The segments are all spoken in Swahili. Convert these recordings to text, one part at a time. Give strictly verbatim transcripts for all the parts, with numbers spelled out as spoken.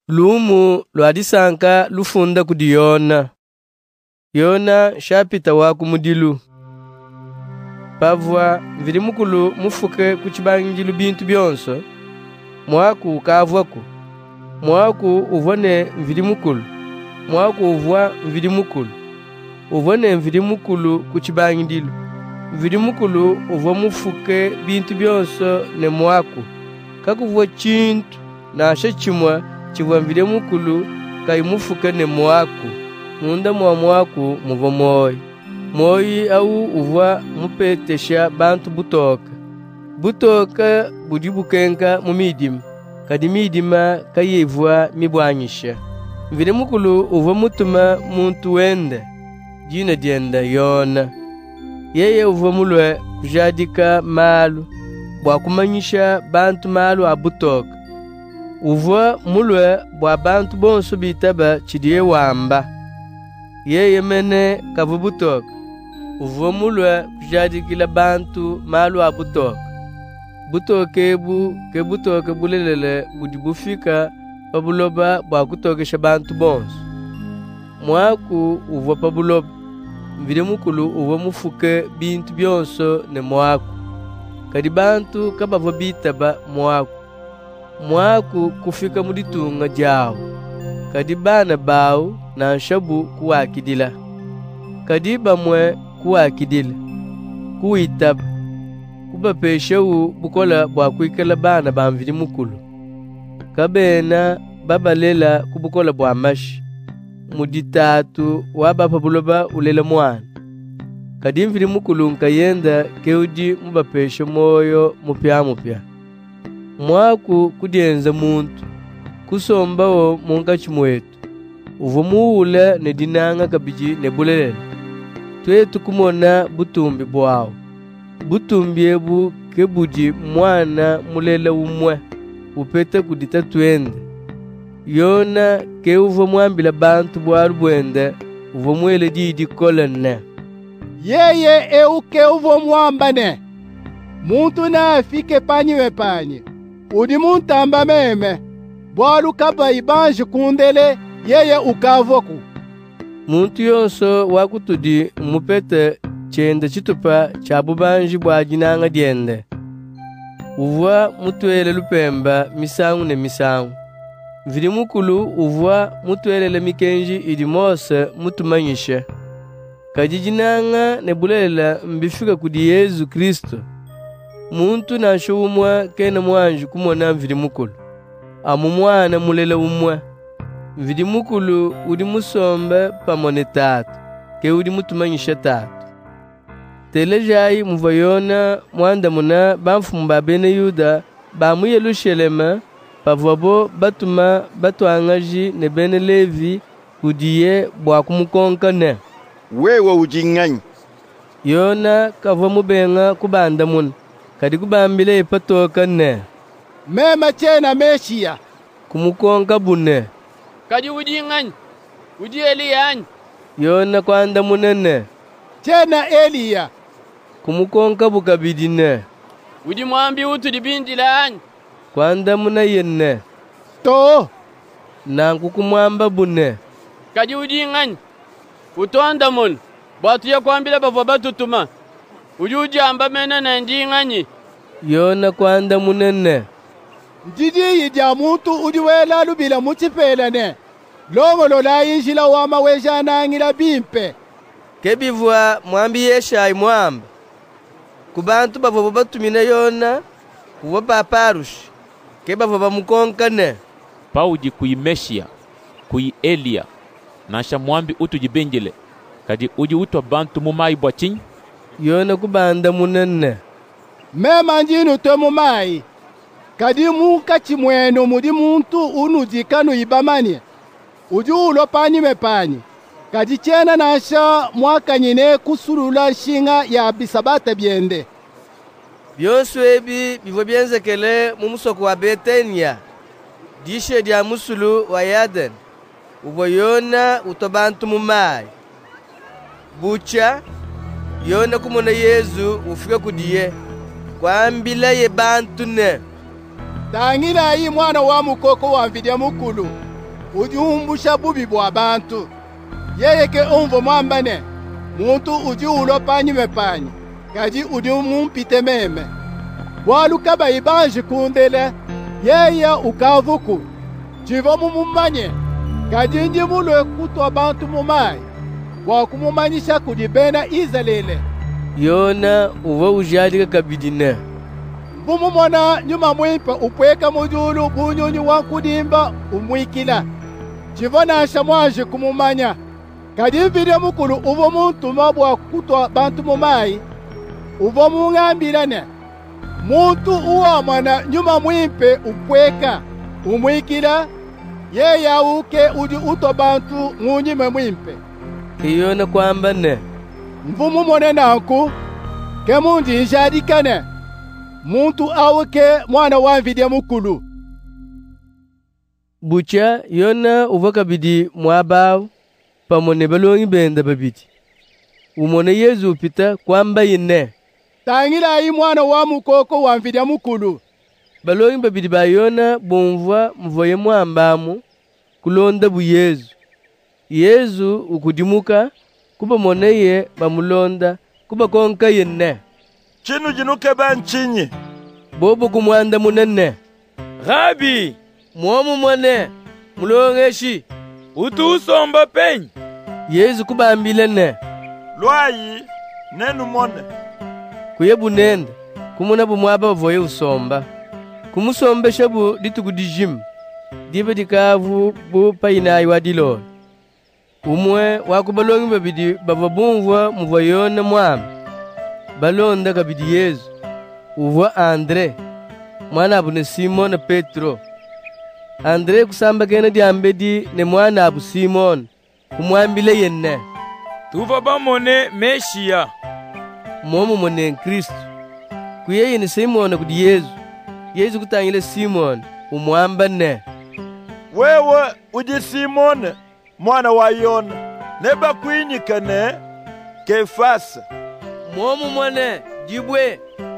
Lumu lwadisanka lufunda kudi Yona. Yona shapita waku mudilu. Pavua mvili mukulu mufuke kuchibangilu bintu byonso. Mwaku kavwaku. Mwaku uvone mvili mukulu. Mwaku uvwa mvili mukulu. Uvone mvili mukulu kuchibangilu. Mvili mukulu uvwa mufuke bintu byonso ne mwaku. Kakuvwa chintu na asha chimwa chivwa mvili mukulu kai mufuke ne mwaku. Munda mwa mwaku muva moyi. Moyi au uvwa mupetesha bantu butoka. Butoka budi bukenka mumidima. Kadi midima kayevwa mibwanyisha. Mvili mukulu uvwa mutuma muntu wende. Jina dienda Yona. Yeye uvwa mulwe kujadika malu. Bwa kumanyisha bantu malu abutoka. Uvwa mulwe bwa bantu bonso bitaba chidiye wamba. Yeye mene kavubutoka. Uvwa mulwe kujadikila bantu malu abutoka. Butoke ebu ke butoke bulelele budi bufika pabuloba bwa kutokesha bantu bonso. Mwaku uvwa pabuloba. Mvili mukulu uvwa mufuke bintu byonso ne mwaku. Kadi bantu kabavwa bitaba mwaku. Mwaku kufika muditunga jao. Kadi bana bau na nshabu kuwakidila. Kadi bamwe kuwakidila. Kuitaba. Kubapeshewu bukola bwa kuikala bana ba mvili mukulu. Kabena babalela kubukola bwa mashi. Muditatu wabapa buloba ulela mwana. Kadi mvili mukulu nkayenda keudi mubapeshe moyo mupya mupya. Mwaku kudienza muntu. Kusombawo munkachi mwetu. Uvo muula ne dinanga kabiji ne bulelela. Twetu kumona butumbi bwao. Butumbi ebu kebudi mwana mulela umwe. Upeta kudita twende. Yona ke uvo mwambila bantu bwaru bwende. Uvo mwele didi kolane. Yeye eu ke uvo mwambane. Muntu na afike panyiwe panyi. Udi muntamba meme. Bwaru kaba ibanje kundele yeye ukavoku. Muntu yonso wakutudi mupete chenda chitupa cha bubanji bwa jinanga diende. Uvwa mutuele lupemba misangu ne misangu. Mvili mukulu uvwa mutuelele mikenji idi mose mutumanyishe. Kajijinanga ne bulela mbifika kudi Yesu Kristo. Muntu na shumwa kena mwanju kumona mvili mukulu. Amu mwana mulela umwa. Mvili mukulu udi musombe pamone tatu. Ke udi mutumanyishe tatu. Telejayi muva Yona mwanda muna bamfumu babene Yuda bamu Yerusalema pavwabo batuma batwangaji ne bene Levi kudiye bwa kumukonka ne. Wewe ujinganyi. Yona kavwa mubenga kubanda muna. Kadi kubambile ipatoka ne. Mema chena Meshia. Kumukonka bune. Kadi ujinganyi. Udi Eliyanyi. Yona kwanda munene. Chena Eliya. Kumukonka bukabidi ne. Udi mwambi utu dibindi lanyi. Kwanda muna yenne. To. Nanku kumwamba bune. Kadi ujinganyi. Utonda munu. Batu ya kwambila bavwa batutuma. Udi ujamba mena na njinganyi. Yona kwanda munene. Njidi yija muntu udi wela lubila muchipela ne. Longo lola yinjila wama wejana ngila bimpe. Kebivwa mwambi Yeshayi mwamba. Kubantu bavo batumina Yona kuwa paparushi. Kebavo bamukonka ne. Pauji kui Meshia, kui Elia. Nasha mwambi utu jibenjele. Kadi uji utu bantu mumai bwachinyi. Yona kubanda munene. Mema njinu te mumai. Kadi muka chimweno mudi muntu unudikanu ibamani. Uji ulo pani mepani. Kadi chena nasha mwaka nyine kusulula shinga ya bisabata biende. Byonsu ebi bivo byenzekele mumusoko wa Betania. Dishe dia musulu wa Yaden. Uvo Yona utobantu mumai. Bucha Yona kumona Yesu ufika kudiye. Kwambila ye bantu ne. Tangina hii mwana wa mukoko wa mvidya mukulu. udiumbusha bubi bwa bantu. Yeyeke umvo mwambane, muntu udi ulopanyi mepanyi, kadi udi umumpite meme. Bwaluka baibanje kundele, yeye ukavuku. Chivo mumumanye, kadi ndi mulwe kutwa bantu mumai. Wakumumanyisha kudibena izalele. Yona uva ujadika kabidine. Bumumona nyuma mwimpa upweka mudulu bunyunyu wankudimba umwikila. Chivona shamwaje kumumanya. Kadivire mukulu uvo muntu mabwa kutwa bantu mumai. Uvo mungambirane. Muntu uwa mwana nyuma mwimpe upweka umwikila. Ye ya uke udi uto bantu ngunyime mwimpe. Iyona kwamba ne. Mvumu mone nanku. Ke mundi njadikane. Muntu awuke mwana wanvidya mukulu. Bucha yona uva kabidi mwabao pamone balongi benda babidi. Umone Yesu pita kwamba yine. Tangira yi mwana wa mukoko wanvidya mukulu. Balongi babidi ba yona bomvwa mvoye mwambamu kulonda bu Yesu. Yesu ukudimuka kuba moneye bamulonda kuba konka yine. Chinu jinuke banchinyi. Bobo kumwanda munene. Rabi, Mwomu mwane mulongeshi utusomba penyi. Yesu kubambile ne. Lwayi nenu mone. Kuyebu nenda kumuna bumwaba voye usomba. Kumusombe shabu dituku dijim. Dibe dikavu bu payinayi wadilo. Umwe wakubalongi babidi bababumvwa mvoyone mwami. Balonda kabidi Yesu. Uva Andre. Mwana abu ne Simon Petro. Andre kusamba kena di ambedi ne mwana abu Simon. Kumwambile yenne. Tuva bamone Meshia. Momo mone Kristo. Kuye yene Simon kudi Yesu. Yesu kutangile Simon. Umwamba ne. Wewe udi Simon mwana wa Yona. Neba kwinyikane Kefasa. Momo mone jibwe.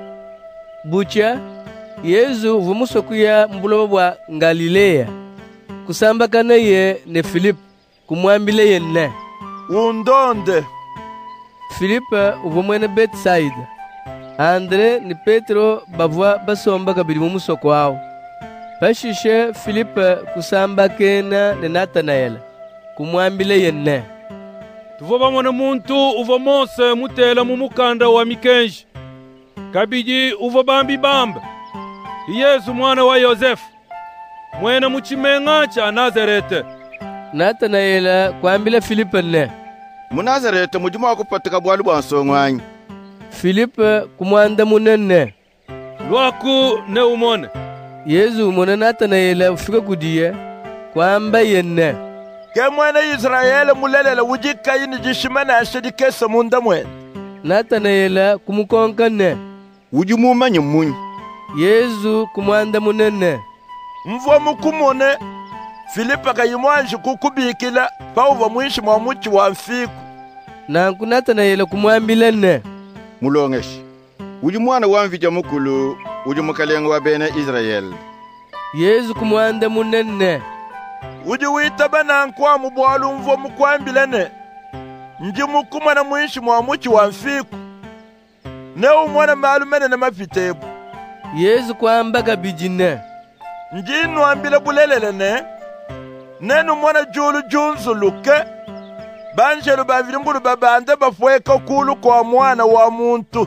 Bucha Yesu vumusokuya mbulobo bwa Galilea. Kusamba kana ye ne Philip kumwambile yenne. Undonde. Philippe uvumwene Bethsaida. Andre ni Petro bavwa basomba kabili mumusoko wao. Bashishe Philippe kusamba kena ne Nathanael kumwambile yenne. Tuvo bamona muntu uvo Mose mutela mumukanda wa mikenji. Kabiji uvo bambi bamba. Yesu mwana wa Yosefu. Mwena muchimenga cha Nazarete. Nathanael kwambile Philippe ne. Munazarete mujima wakupatika bwalu bwa nsongwanyi. Philippe kumwanda munene. Lwaku ne umone. Yesu umone Nathanael ufika kudiye kwamba yenne. Ke mwene Israeli mulelela wujika yini jishimana ashedikesa munda mwene. Nathanael kumukonka ne. Ujumumanye munyi. Yesu kumwanda munene. Mvwa mukumone. Filipa kayimwanji kukubikila pauva mwishi mwa muchi wa mfiku. Nanku Nathanael kumwambile ne. Mulongeshi. Uji mwana wamvija mukulu. Uji mukalengo wa bene Israeli. Yesu kumwanda munene. Uji witaba na nkwa mubwalu mvwa mukwambile ne. Nji mukumana mwishi mwa muchi wa mfiku. Ne umwana malumene na mafitebu. Yesu kwamba kabijine. Njinu ambile bulelele ne. Nenu mwana julu junzu luke. Banjelu bavilimbulu babande bafweka kulu kwa mwana wa muntu.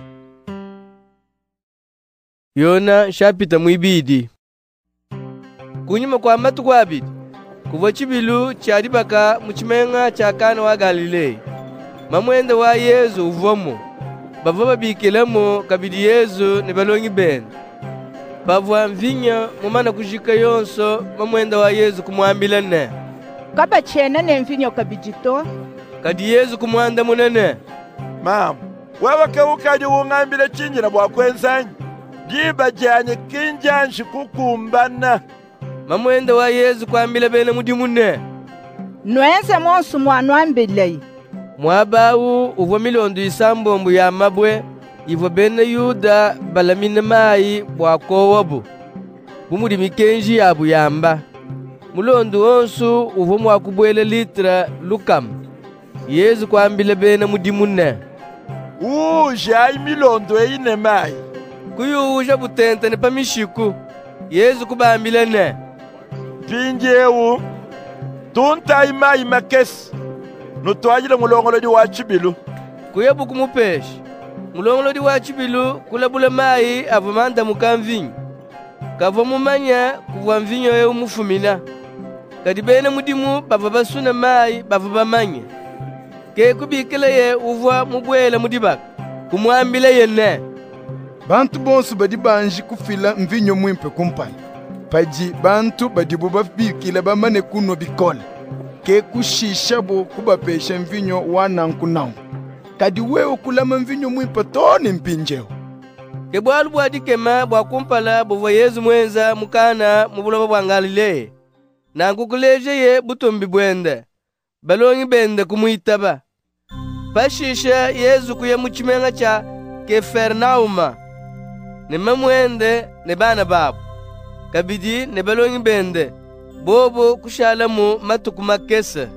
Yona shapita mwibidi. Kunyuma kwa matu kwa abidi. Kuva chibilu chadibaka muchimenga chakana wa Galilea. Mamwende wa Yesu uvomo. Bavaba bikelemo kabidi Yesu ne balongi benda. Bavwa mvinya mumana kujika yonso mamwenda wa Yesu kumwambila ne. Kaba chena ne mvinyo kabijito. Kadi Yesu kumwanda munene. Mama, wewe ke ukaji ungambile chinjira bwa kwenzanyi. Jiba janye kinjanshi kukumbana. Mamwenda wa Yesu kwambila bene mudimune. Nweze monsu mwanwambilei. Mwabawu uvo milondo isambombu ya mabwe. Ivo bene Yuda balamine mai bwa kowobu. Bumudi mikenji yabu yamba. mulondo onsu uvo mwakubwele litra lukam. Yesu kwambile bena mudimu ne. Uja imilondo eine mai. Kuyuja butenta ne pamishiku. Yesu kubambile ne. Pinjewu. Tunta imai makesi. Nutwajile mulongolo di wachibilu. Kuyebu kumupeshi. Mulongolo di wachibilu kulabula mai avamanda mukamvinyo. Kavo mumanya kuwa mvinyo ye umufumina. Kadi bena mudimu bava basuna mai bava bamanye. Ke kubikile ye uvwa mubwela mudibaka. Kumwambile ye ne. Bantu bonsu badi banji kufila mvinyo mwimpe kumpani. Paji bantu badi buba bikile bamane kuno bikola. Ke kushisha bo kubapesha mvinyo wanankunau. Kadi wewe kulama mvinyo mwimpe toni mpinjeo. Ke bwalu bwadi kema bwa kumpala buva Yesu mwenza mukana mubulaba bwa Galilea. Na nkukuleje ye butumbi bwende. Balongi bende kumuitaba. Pashisha Yesu kuye muchimenga cha Kefernauma. Ne mamwende ne bana babu. Kabidi ne balongi bende. Bobo kushalamu matuku makesa.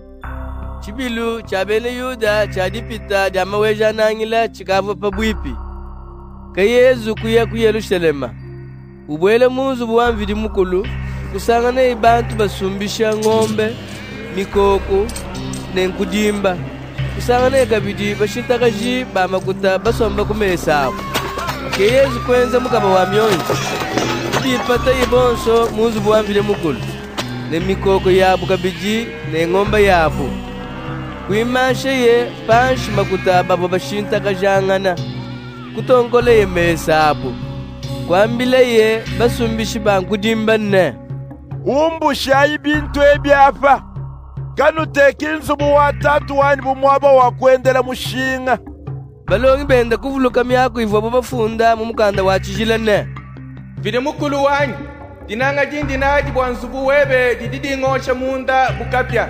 Chibilu cha bene Yuda cha dipita dia maweja nangila chikava pabwipi. Ka Yesu kuya ku Yerusalema. Ubwele muzu buwamvidi mukulu kusangana ibantu basumbisha ng'ombe, mikoko, nenkudimba. Kusangana kabidi bashintakaji bamakuta basomba kumesa apo. Ke Yesu kwenza mukaba wa myonzi. Dipata ibonso muzu buwamvidi mukulu. Ne mikoko yabu kabiji ne ng'ombe yabu. Kuimashe ye panshi makuta babo bashintakajangana. Kutongole ye mesa apo. Kwambile ye basumbishi bankudimba ne. Umbusha ibintu ebyapa. Kanu tekinzu buwatatu wani bumwaba wakwendela mushinga. Balongi bende kuvuluka myako ivo babafunda mumukanda wachijile ne. Vide mukulu wanyi. Dinanga jindi naji bwanzubu webe dididi ngosha munda bukapya.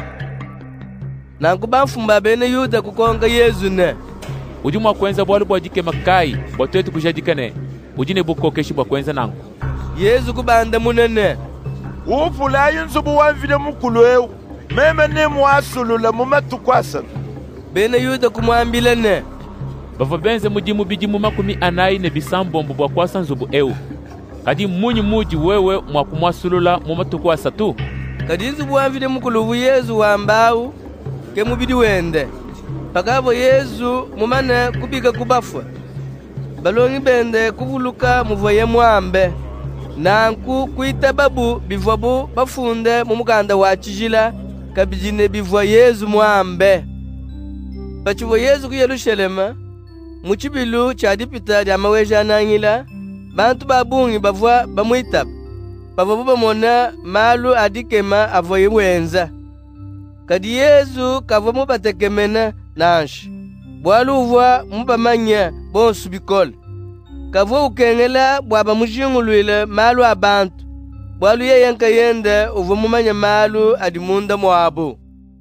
Nankubamfumba bene Yuda kukonga Yesu ne. Uji mwakwenza bwalu bwajike makai bwatwetu kujadikane. Ujine bukokeshi bwakwenza nangu. Yesu kubanda munene. Ufula yinzubu wanvide mukulu ewu. Meme ne mwasulula mumatukwasa. Bene Yuda kumwambile ne. Bava benze mujimu bijimu makumi anayi ne bisambombo bwakwasa nzubu ewu. Kadi munyi muji wewe mwakumwasulula mumatukwasa tu. Kadi nzubu wanvide mukulu Yesu wambau ke mubidi wende. Pakavo Yesu mumane kubika kubafwa. Balongi bende kuvuluka muvoye mwambe. Nanku kuita babu bivwabu bafunde mumukanda wachijila kabijine bivwa Yesu mwambe. Pachivo Yesu ku Yerusalema muchibilu chadipita dia maweja nangila bantu babungi bavwa bamuitaba. Pavabu bamona malu adikema avoye wenza. Kadi Yesu kavo mubatekemena nanshi. Bwalu uvwa mubamanya bonsu bikola. Kavo ukengela bwaba mujingulwile malu abantu. Bwalu ye yanka yende uva mumanya malu adimunda mwabu.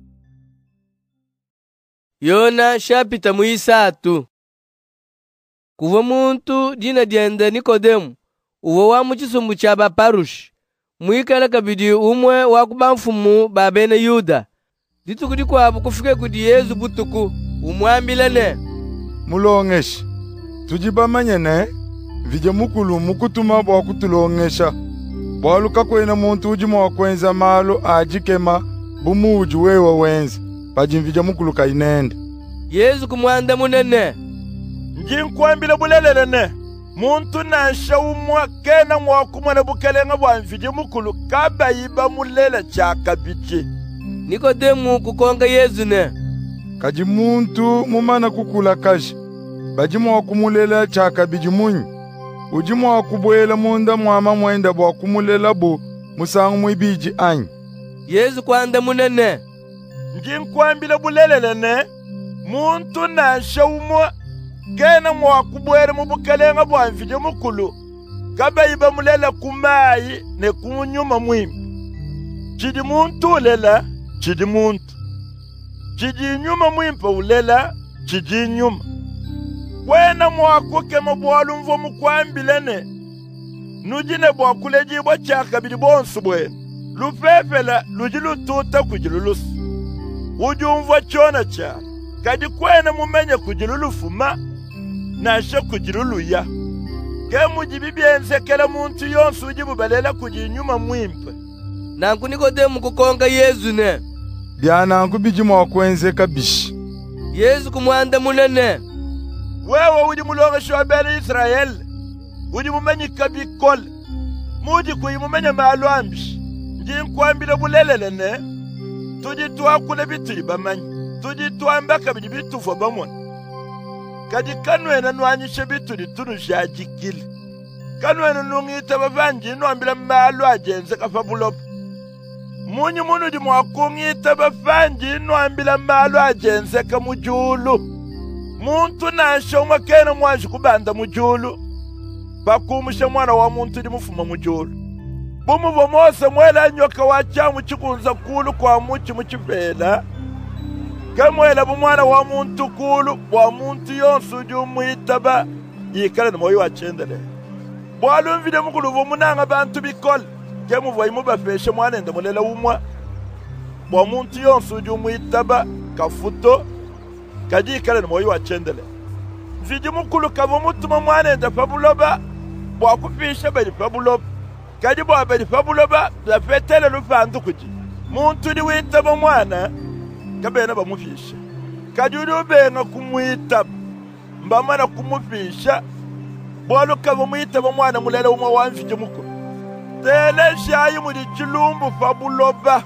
Yona shapita muisatu. Kuva muntu dina diende Nikodemu. Uva wa muchisumbu cha baparushi. Muikala kabidi umwe wakubamfumu babene Yuda. Ditukudi kwabu kufike kudi Yesu butuku. Umwambile ne. Mulongeshi. Tujibamanye ne. Vije mukulu mukutuma bwa kutulongesha. Bwaluka kwena muntu ujima wakwenza malu ajikema bumuji wewe wenza. Pajimvija mukulu kainende. Yesu kumwanda munene. Njinkwambile bulelele ne. Muntu nansha umwa kena mwakumwana bukelenga bwanvije mukulu kaba yiba mulele chaka bichi. Nikodemu kukonga Yesu ne. Kaji muntu mumana kukula kaji. Bajima wakumulela chaka bijimunyi. Ujima wakubwela munda mwama mwenda wakumulela bu musangu mwibiji anyi. Yesu kwanda munene. Njinkwambile bulelele ne. Muntu nansha umwa kena mwakubwele mubukelenga bwanvije mukulu kaba yiba mulela kumayi ne kunyuma mwimi. Chidi muntu ulela, chidi muntu. Chidi nyuma mwimpa ulela, chidi nyuma. Wena mwakuke mabwalu mvo mukwambilene. Nujine bwakuleji bwa chaka bidi bonsu bwene. lufefela luji lututa kujilulusu ujumva chona cha kadi kwena mumenye kujilulufuma nasha kujiluluya ke mujibi byense kela muntu yonse ujibu balela kujinyuma mwimpe nanku Nikodemu kukonga Yesu ne byananku bijima wakwenze kabishi Yesu kumwanda munene wewe udi mulonga shwabele Israel udi mumenye kabikol mudi kuyi mumenye malwambi njinkwambile bulelele ne tudi twakule bitu bamanyi tudi twambaka bitu fo bamona kadi kanwena nwanyishe bitu ditunu shajikile kanwena nungita bavanji nwambile malu ajenze kafabulopo munyi munu di mwakungita bavanji nwambile malu ajenze kamujulu muntu nasho mwakena mwaji kubanda mujulu pakumusha mwana wa muntu di mufuma mujulu bumu bomose mwela nyoka wachamu chikunza kulu kwa muchi muchivela kamwela bumwana wa muntu kulu wa muntu yonsu jumwitaba yikala na moyo wachendele bwalu mvide mukulu bumunanga bantu bikol kemu voyi mubafeshe mwana ende mulela umwa bwa muntu yonsu jumwitaba kafuto kaji yikala na moyo wachendele mvide mukulu kabo mutuma mwana ende fabuloba bwa kufisha bali fabuloba kadi bwa bali fabuloba la fetele lufandu kuji muntu di witaba mwana kabena bamufisha kajuri ubenga kumwita mbamana kumufisha bwalo kabo mwita bamwana mulela umwe wamfije muko tele shayi muri chilumbu fabuloba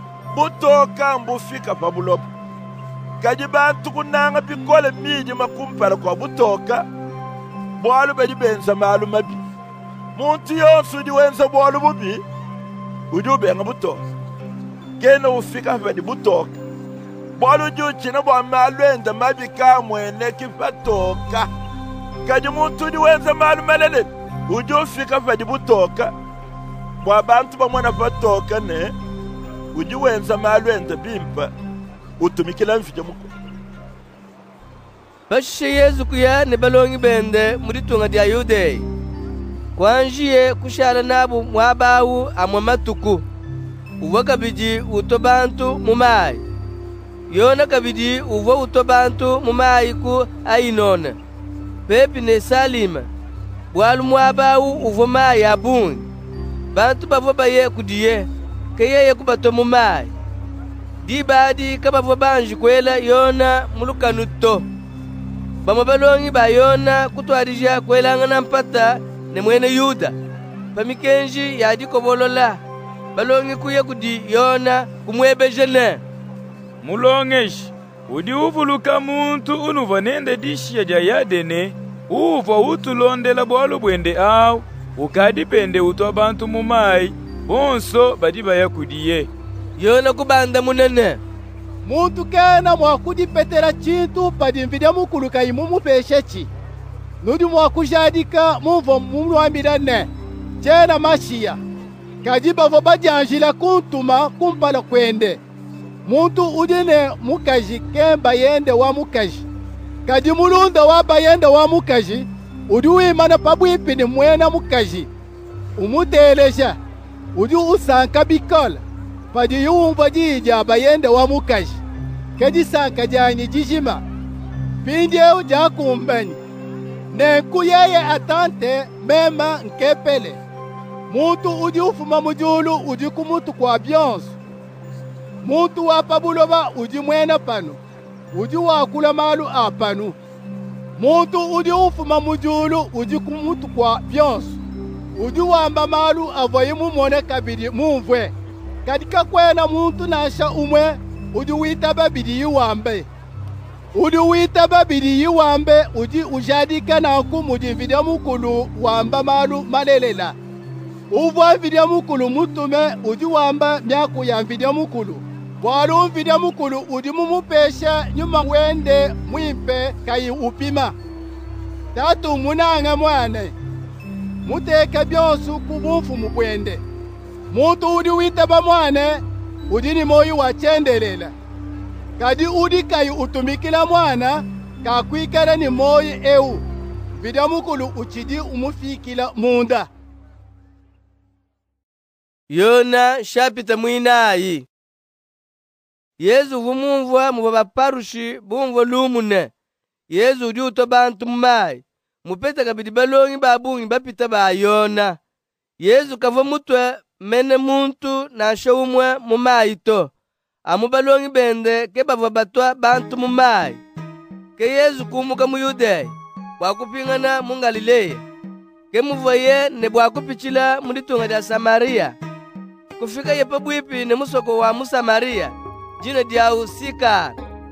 butoka mbufika fabuloba kaji bantu kunanga bikole miji makumpara kwa butoka bwalo bali benza malu mabi muntu yonsu di wenza bwalo bubi udi ubenga butoka kena ufika fadi butoka bwalu juchina bwa malwenda mabika mwene kifatoka kaji muntu di wenza malu melele uju fika fadi butoka bwa bantu ba mwana fatoka ne uju wenza malwenda bimpa utumikila mfije muko bashishe Yesu kuya ne balongi bende muri tunga dia Yude kwanjiye kushala nabo mwabawu amwa matuku uwaka biji utobantu mumai yona kabidi uvo utobantu mumai ku ainona pepi ne Salima bwalu mwabawu uvo mai abungi bantu bavo baye kudiye keye kubato mumai di badi kabavo banji kwela yona mulukanuto bamo balongi bayona kutwarija kwela ngana mpata ne mwene Yuda pamikenji yadi kobolola balongi kuye kudi yona kumwebe jene mulongeshi udi uvuluka muntu unuva nende dishiya ja yadene uva utulondela bwalo bwende awu ukadipende utu abantu mumai bonso badi bayakudiye yona kubanda munene muntu kena mwakudipetela chintu padi mvidya mukuluka imu mupeshechi nudi mwakujadika mumvo mumwambila ne chena mashiya kadi bavo badyanjila kuntuma kumpala kwende muntu udine mukaji kemba yende wa mukaji kadi mulunda wa bayende wa mukaji udi wimana pabwipini mwena mukaji umuteleja udi usanka bikola padi yumva dija bayende wa mukaji kadi sanka jani jijima pindye jakumbani nenku yeye atante mema nkepele muntu udi ufuma mujulu udi kumutu kwa byonso muntu wapa buloba udi mwena pano udi wakula malu apanu muntu udi ufuma mujulu udi kumutu kwa byonso udi wamba malu avoye mumone kabidi mumvwe kadika kwena muntu nasha umwe udi wita babidi yiwambe udi wita babidi yiwambe udi ujadika nanku mudi vidya mukulu wamba malu malelela uvwa vidya mukulu mutume udi wamba myaku ya vidya mukulu bwalu vidya mukulu udi mumupesha nyuma wende mwimpe kayi upima tatu munanga mwane muteka byonsu kubumfu mubwende muntu udi witaba mwane udi ni moyi wachendelela kadi udi kayi utumikila mwana kakwikala ni moyi ewu vidya mukulu uchidi umufikila munda Yona shapita mwinayi. Yezu vumumvwa muva baparushi bumvwa lumune. Yezu udi uto bantu mumai. Mupeta kabidi balongi babungi bapita ba Yona. Yezu kava mutwe mene muntu na shawumwe mumai to. Amu balongi bende ke bava batwa bantu mumai. Ke Yezu kumuka mu Yudeya bwakupingana mu Galileya. Ke muvoye ne bwakupichila muditunga dia Samaria. Kufika yepa bwipi ne musoko wa Musamaria. Jina diau Sikar.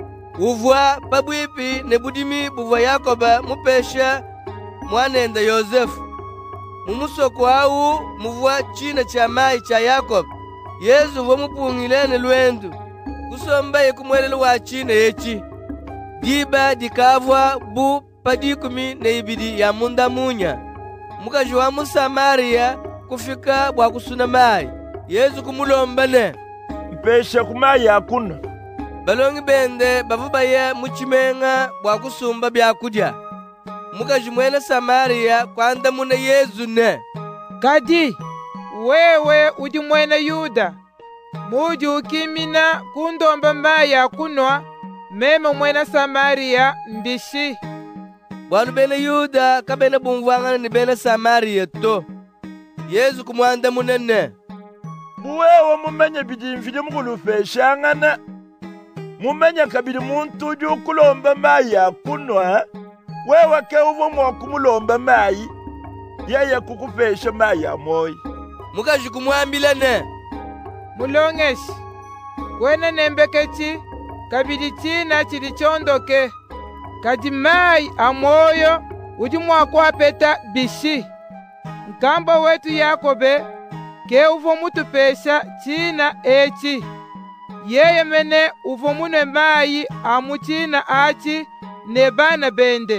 Uvwa pabwipi ne budimi buva Yakoba mupesha mwanenda Yosefu. Mumusoko au muvwa china cha mai cha Yakob. Yezu vo mupungilene lwendu. Kusomba ye kumwelele wa china yechi. Diba dikavwa bu padikumi ne ibidi ya munda munya. Mukaji wa Musamaria kufika bwa kusuna mai. Yezu kumulomba ne. Mpesha kumai akuna. Balongi bende bavubaye muchimenga bwa kusumba byakudya. Mukaji mwene Samaria kwanda muna Yezu ne. Kadi, wewe udi mwene Yuda. Muji ukimina kundomba mai akunwa. Mema mwene Samaria mbishi. Bwanu bene Yuda kabene bumvwangana ni bene Samaria to. Yezu kumwanda munene. Wewe mumenya bidimvide mukulufeshangana. Mumenya kabiri muntu uji ukulomba mai akunwa. Wewe ke uvo mwakumulomba mai. Yeye kukufesha mai amoyi. Mukaji kumwambila ne. Mulongeshi. Kwene nembekechi. Kabidi china chili chondoke. Kadi mai amoyo uji mwakuapeta bishi. Nkamba wetu Yakobe ke uvo mutupesha china echi. Yeye mene uvo mune mai amu china achi ne bana bende.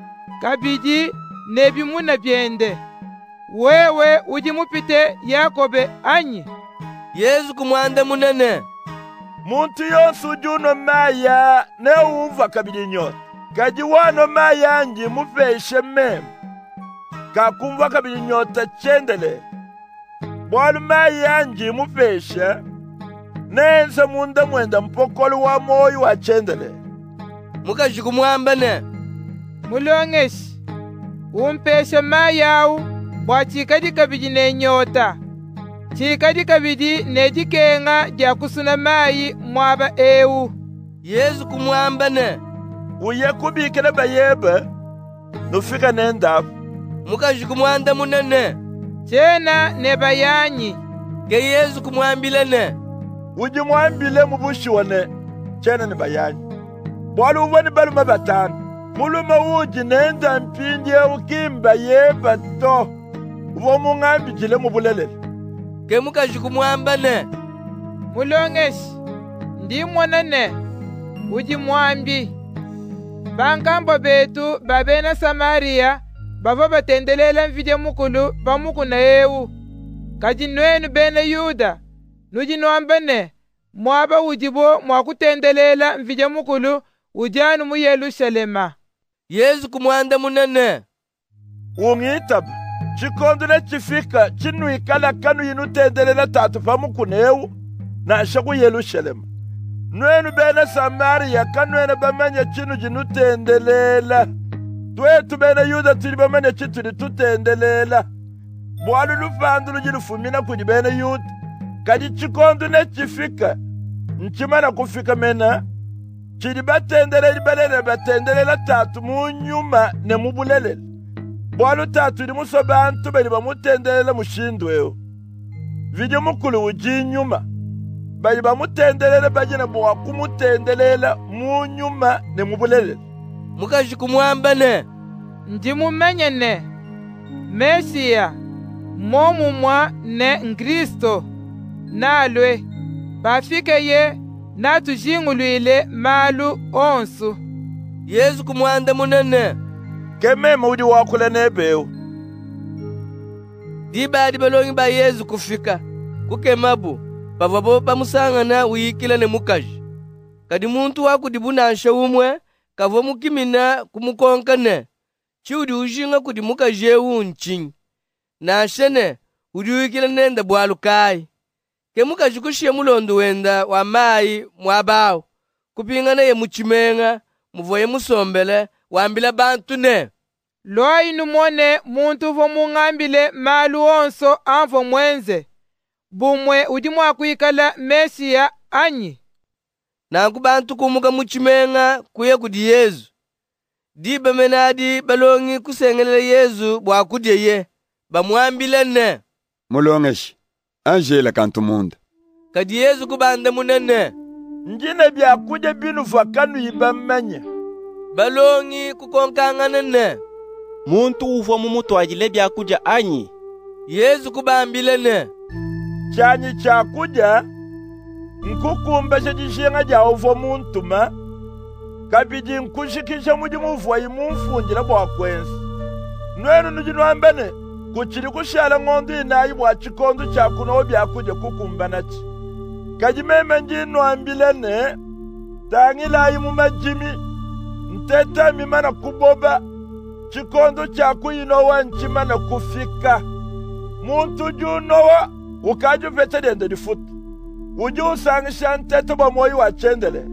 Kabidi nebi muna biende. Wewe uji mupite Yakobe anyi. Yezu kumwanda munene. Muntu yonsu ujuno maya ne uva kabidi nyota. Kaji wano maya anji mufeshe meme. Kakumva kabidi nyota chendele. Bwalu maya anji mufeshe. Nense munda mwenda mpokolo wa moyo wa chendele. Mukaji kumwamba ne. Mulongeshi. Umpeshe mayau. Bwa chikadi kabidi ne nyota. Chikadi kabidi ne jikenga ja kusuna mai mwaba ewu. Yezu kumwamba ne. Uye kubikele bayebe. Nufika nendabu. Mukaji kumwanda munene. Chena ne bayanyi. Ke Yezu kumwambile ne. Uji mwambile mubushi wane. Chena ne bayanyi. Bwalu uvani balu mabatani. Muluma uji nenda mpindye ukimba yeba to. Uvo mungambi jile mubulele. Ke mukaji kumwamba ne. Mulongeshi. Ndi mwanane. Uji mwambi. Bankambo betu babena Samaria bava batendelela mvide mukulu bamukuna ewu. Kaji nwenu bene Yuda. Nuji nwambane. Mwaba ujibo mwakutendelela mvide mukulu ujanu mu Yerusalema. Yezu kumwanda munene. Ungitaba. Chikondule chifika chinu ikala kanu yinu tendelela tatu pamukuna ewu. Na ashaku Yerusalema. Nwenu bene Samaria kanwene bamenya chinu jinu tendelela. Twetu bene Yuda tuli bamenya chitu ni tutendelela. Bwalu lufandulu jilu fumina kuni bene Yuda. Kadi chikondo ne chifika. Nchimana kufika mena. Chili batendelela balele batendelela tatu munyuma ne mubulele. Bwalu tatu ni muso bantu beli bamutendelela mushindweo. Vidi mukulu uji nyuma. Bayi bamutendelela bajina bwa kumutendelela munyuma ne mubulele. Mukaji kumwamba ne. Ndi mumenye ne. Mesia. Momu mwa ne Nkristo. Nalwe. Bafike ye na tujinguluile malu onsu. Yezu kumwanda munene. Kemema udi wakule nebeu. Diba di balongi ba Yezu kufika. Kukemabu. Bavabo bamusangana uyikila ne mukaji. Kadi muntu wakudibuna nshawumwe. Kavo mukimina kumukonkane. Chiudi ujinga kudi mukaji ewu nchinyi. Na ashene udiwikile nende bwalu kai kemukajukushiye mulondo wenda wa mai mwabawo kupingana ye muchimenga muvoye musombele wambila bantu ne loyi numone muntu vo mung'ambile malu onso anvo mwenze bumwe udi mwakuikala Mesiya anyi nanku bantu kumuka muchimenga kuye kudi Yezu diba menadi balongi kusengelele Yezu bwakudye ye bamwambile ne mulongeshi anjela kantu munda kadi Yezu kubanda munene njine byakudya binu vakanu yibamanya balongi kukonkangana ne muntu uvo mumutwajile byakudya anyi Yezu kubambile ne chanyi chakudya nkukumbeshe jishenga ja uvo muntuma kabidi nkushikisha muji muvwayi mumfunjila bwakwensi nwenu nujinwambene kuchili kushala ng'ondo inayi bwa chikondo chakunowo byakudya kukumbanachi kajimeme njinwambile ne tangilayi mumajimi nteta mimana kuboba chikondo chaku inowa nchimana kufika muntu junowa ukaju vete dende difuta uju usangisha nteta ba moyi wa chendele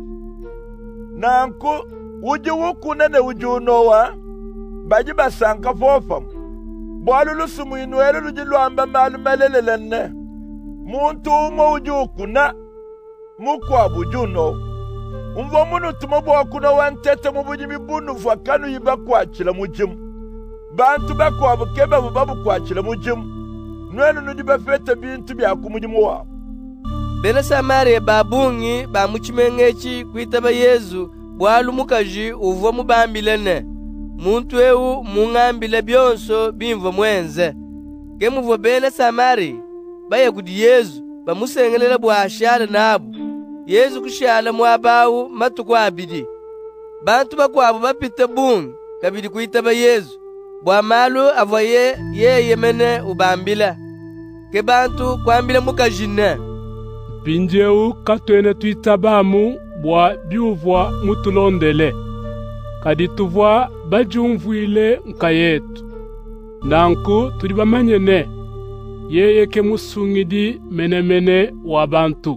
nanku uju wukunene uju unowa baji basanka fofam bwalu lusumu inuelu luji luamba malu melelelene muntu umo uju ukuna mukwa buju unowa umvo munu tumo bwakuna wa ntete mubuji mibunu vakanu yiba kwachila mujimu bantu bakwa bukeba bubabu kwachila mujimu nwenu nudi bafete bintu byaku mujimu wao bene Samaria babungi ba muchimengechi kuitaba Yezu bwalu mukaji uvo mubambile ne muntu ewu mung'ambile byonso bimvo mwenze kemuvo bene Samaria baye kudi Yezu bamusengelela bwashala nabo Yezu kushala mwabawu matuku abidi bantu bakwabo bapita bungi kabidi kuitaba Yezu bwamalu avoye yeye mene ubambila ke bantu kwambila mukajine pinjeu katwene tuitabamu bwa byuvwa mutulondele kadi tuvwa bajumvwile nka yetu nanku tuli bamanyene yeye ke musungidi menemene wa bantu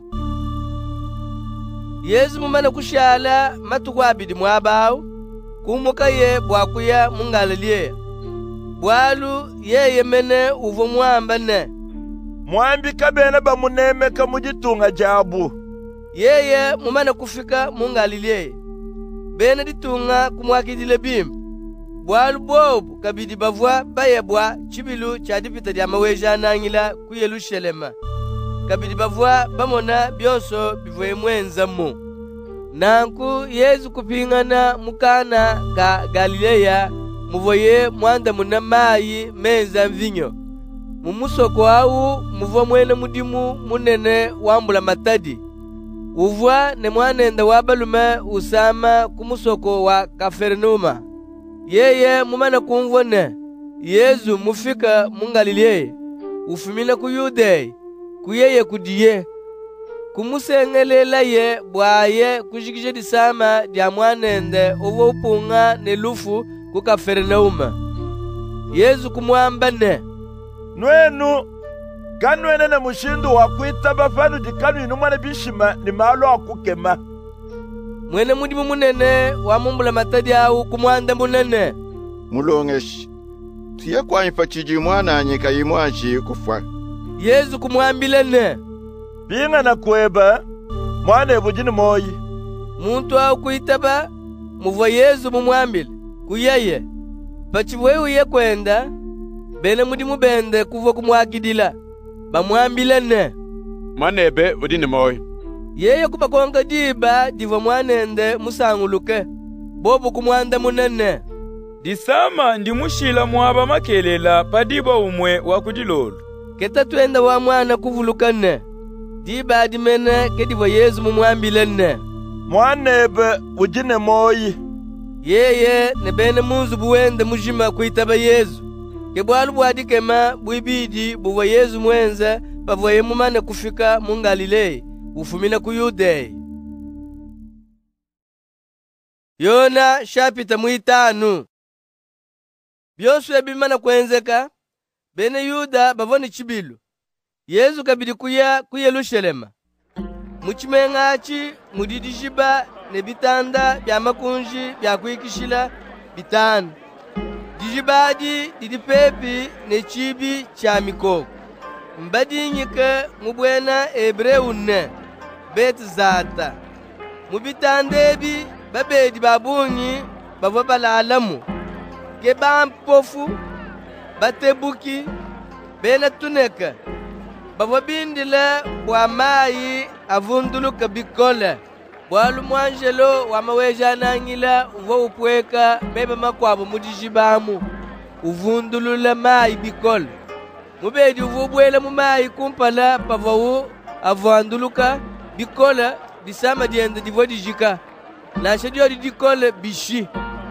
Yezu mumana kushala matuku abidi mwabawu kumuka ye bwakuya mungaliliye bwalu yeye mene uvo mwamba ne mwambi kabene bamunemeka mujitunga jabu yeye mumana kufika mungaliliye bene ditunga kumwakidile bimbi bwalu bobu kabidi bavwa bayebwa chibilu chadipita dia maweja anangila ku Yerusalema kabidi bavwa bamona byonso bivoye mwenza mu nanku Yezu kupingana mukana ka Galileya muvoye mwanda muna mayi menza mvinyo mumusoko awu muvo mwene mudimu munene wambula matadi uvwa ne mwanenda wabalume usama kumusoko wa Kafernuma yeye mumana kumvone Yezu mufika mungalileya ufumile ku Yudeya kuyeye kudiye kumusengelela ye bwaye kujikije disama dia mwanende uvo upunga ne lufu ku Kafernauma Yezu kumwamba ne nwenu kanwene na mushindu wa kuitaba fanu dikanu inumane bishima ni malo akukema mwene mudimu munene wa mumbula matadi awu kumwanda munene mulongeshi tuye kwanyfa chiji mwana anyika yimwachi kufwa Yezu kumwambile ne binga na kweba mwana ebujini moyi muntu awu kuitaba muvo Yezu mumwambile kuyeye pachivwe uye kwenda bene mudimu bende kuvo kumwakidila bamwambile ne manebe udini moyi yeye kubakonga diba divo mwanende musanguluke bobu kumwanda munene disama ndimushila mwaba makelela padiba umwe wakudilolo keta twenda wa mwana kuvulukane diba adimene kedivo Yezu mumwambile ne mwanebe ujine moyi yeye ne bene munzu buwende mujima kuitaba Yezu kebwalu bwadikema bwibidi buvo Yezu mwenze pavoye mumane kufika mungalileya ufumile ku Yudeya Yona shapita muitanu byonso ebimana kwenzeka bene Yuda bavoni chibilu. Yesu kabidi kuya ku Yerusalema. Muchimeng'achi mudidijiba ne bitanda bya makunji bya kuikishila bitanu. Dijibadi didipepi ne chibi cha mikoko. Mbadinyike mubwena Hebreu ne bet zata. Mubitandebi babedi babunyi bavo balalamu. Ke bampofu batebuki bena tuneka. Bavo bindile bwa mayi avunduluka bikole. Bwalu mwanjelo wamaweja nangila uvo upweka beba makwabo mudijibamu. Uvundulula mayi bikole. Mubedi uvubwele mu mayi kumpala pavawu avanduluka bikola disama diende divo dijika. Nashe dio didikole bishi.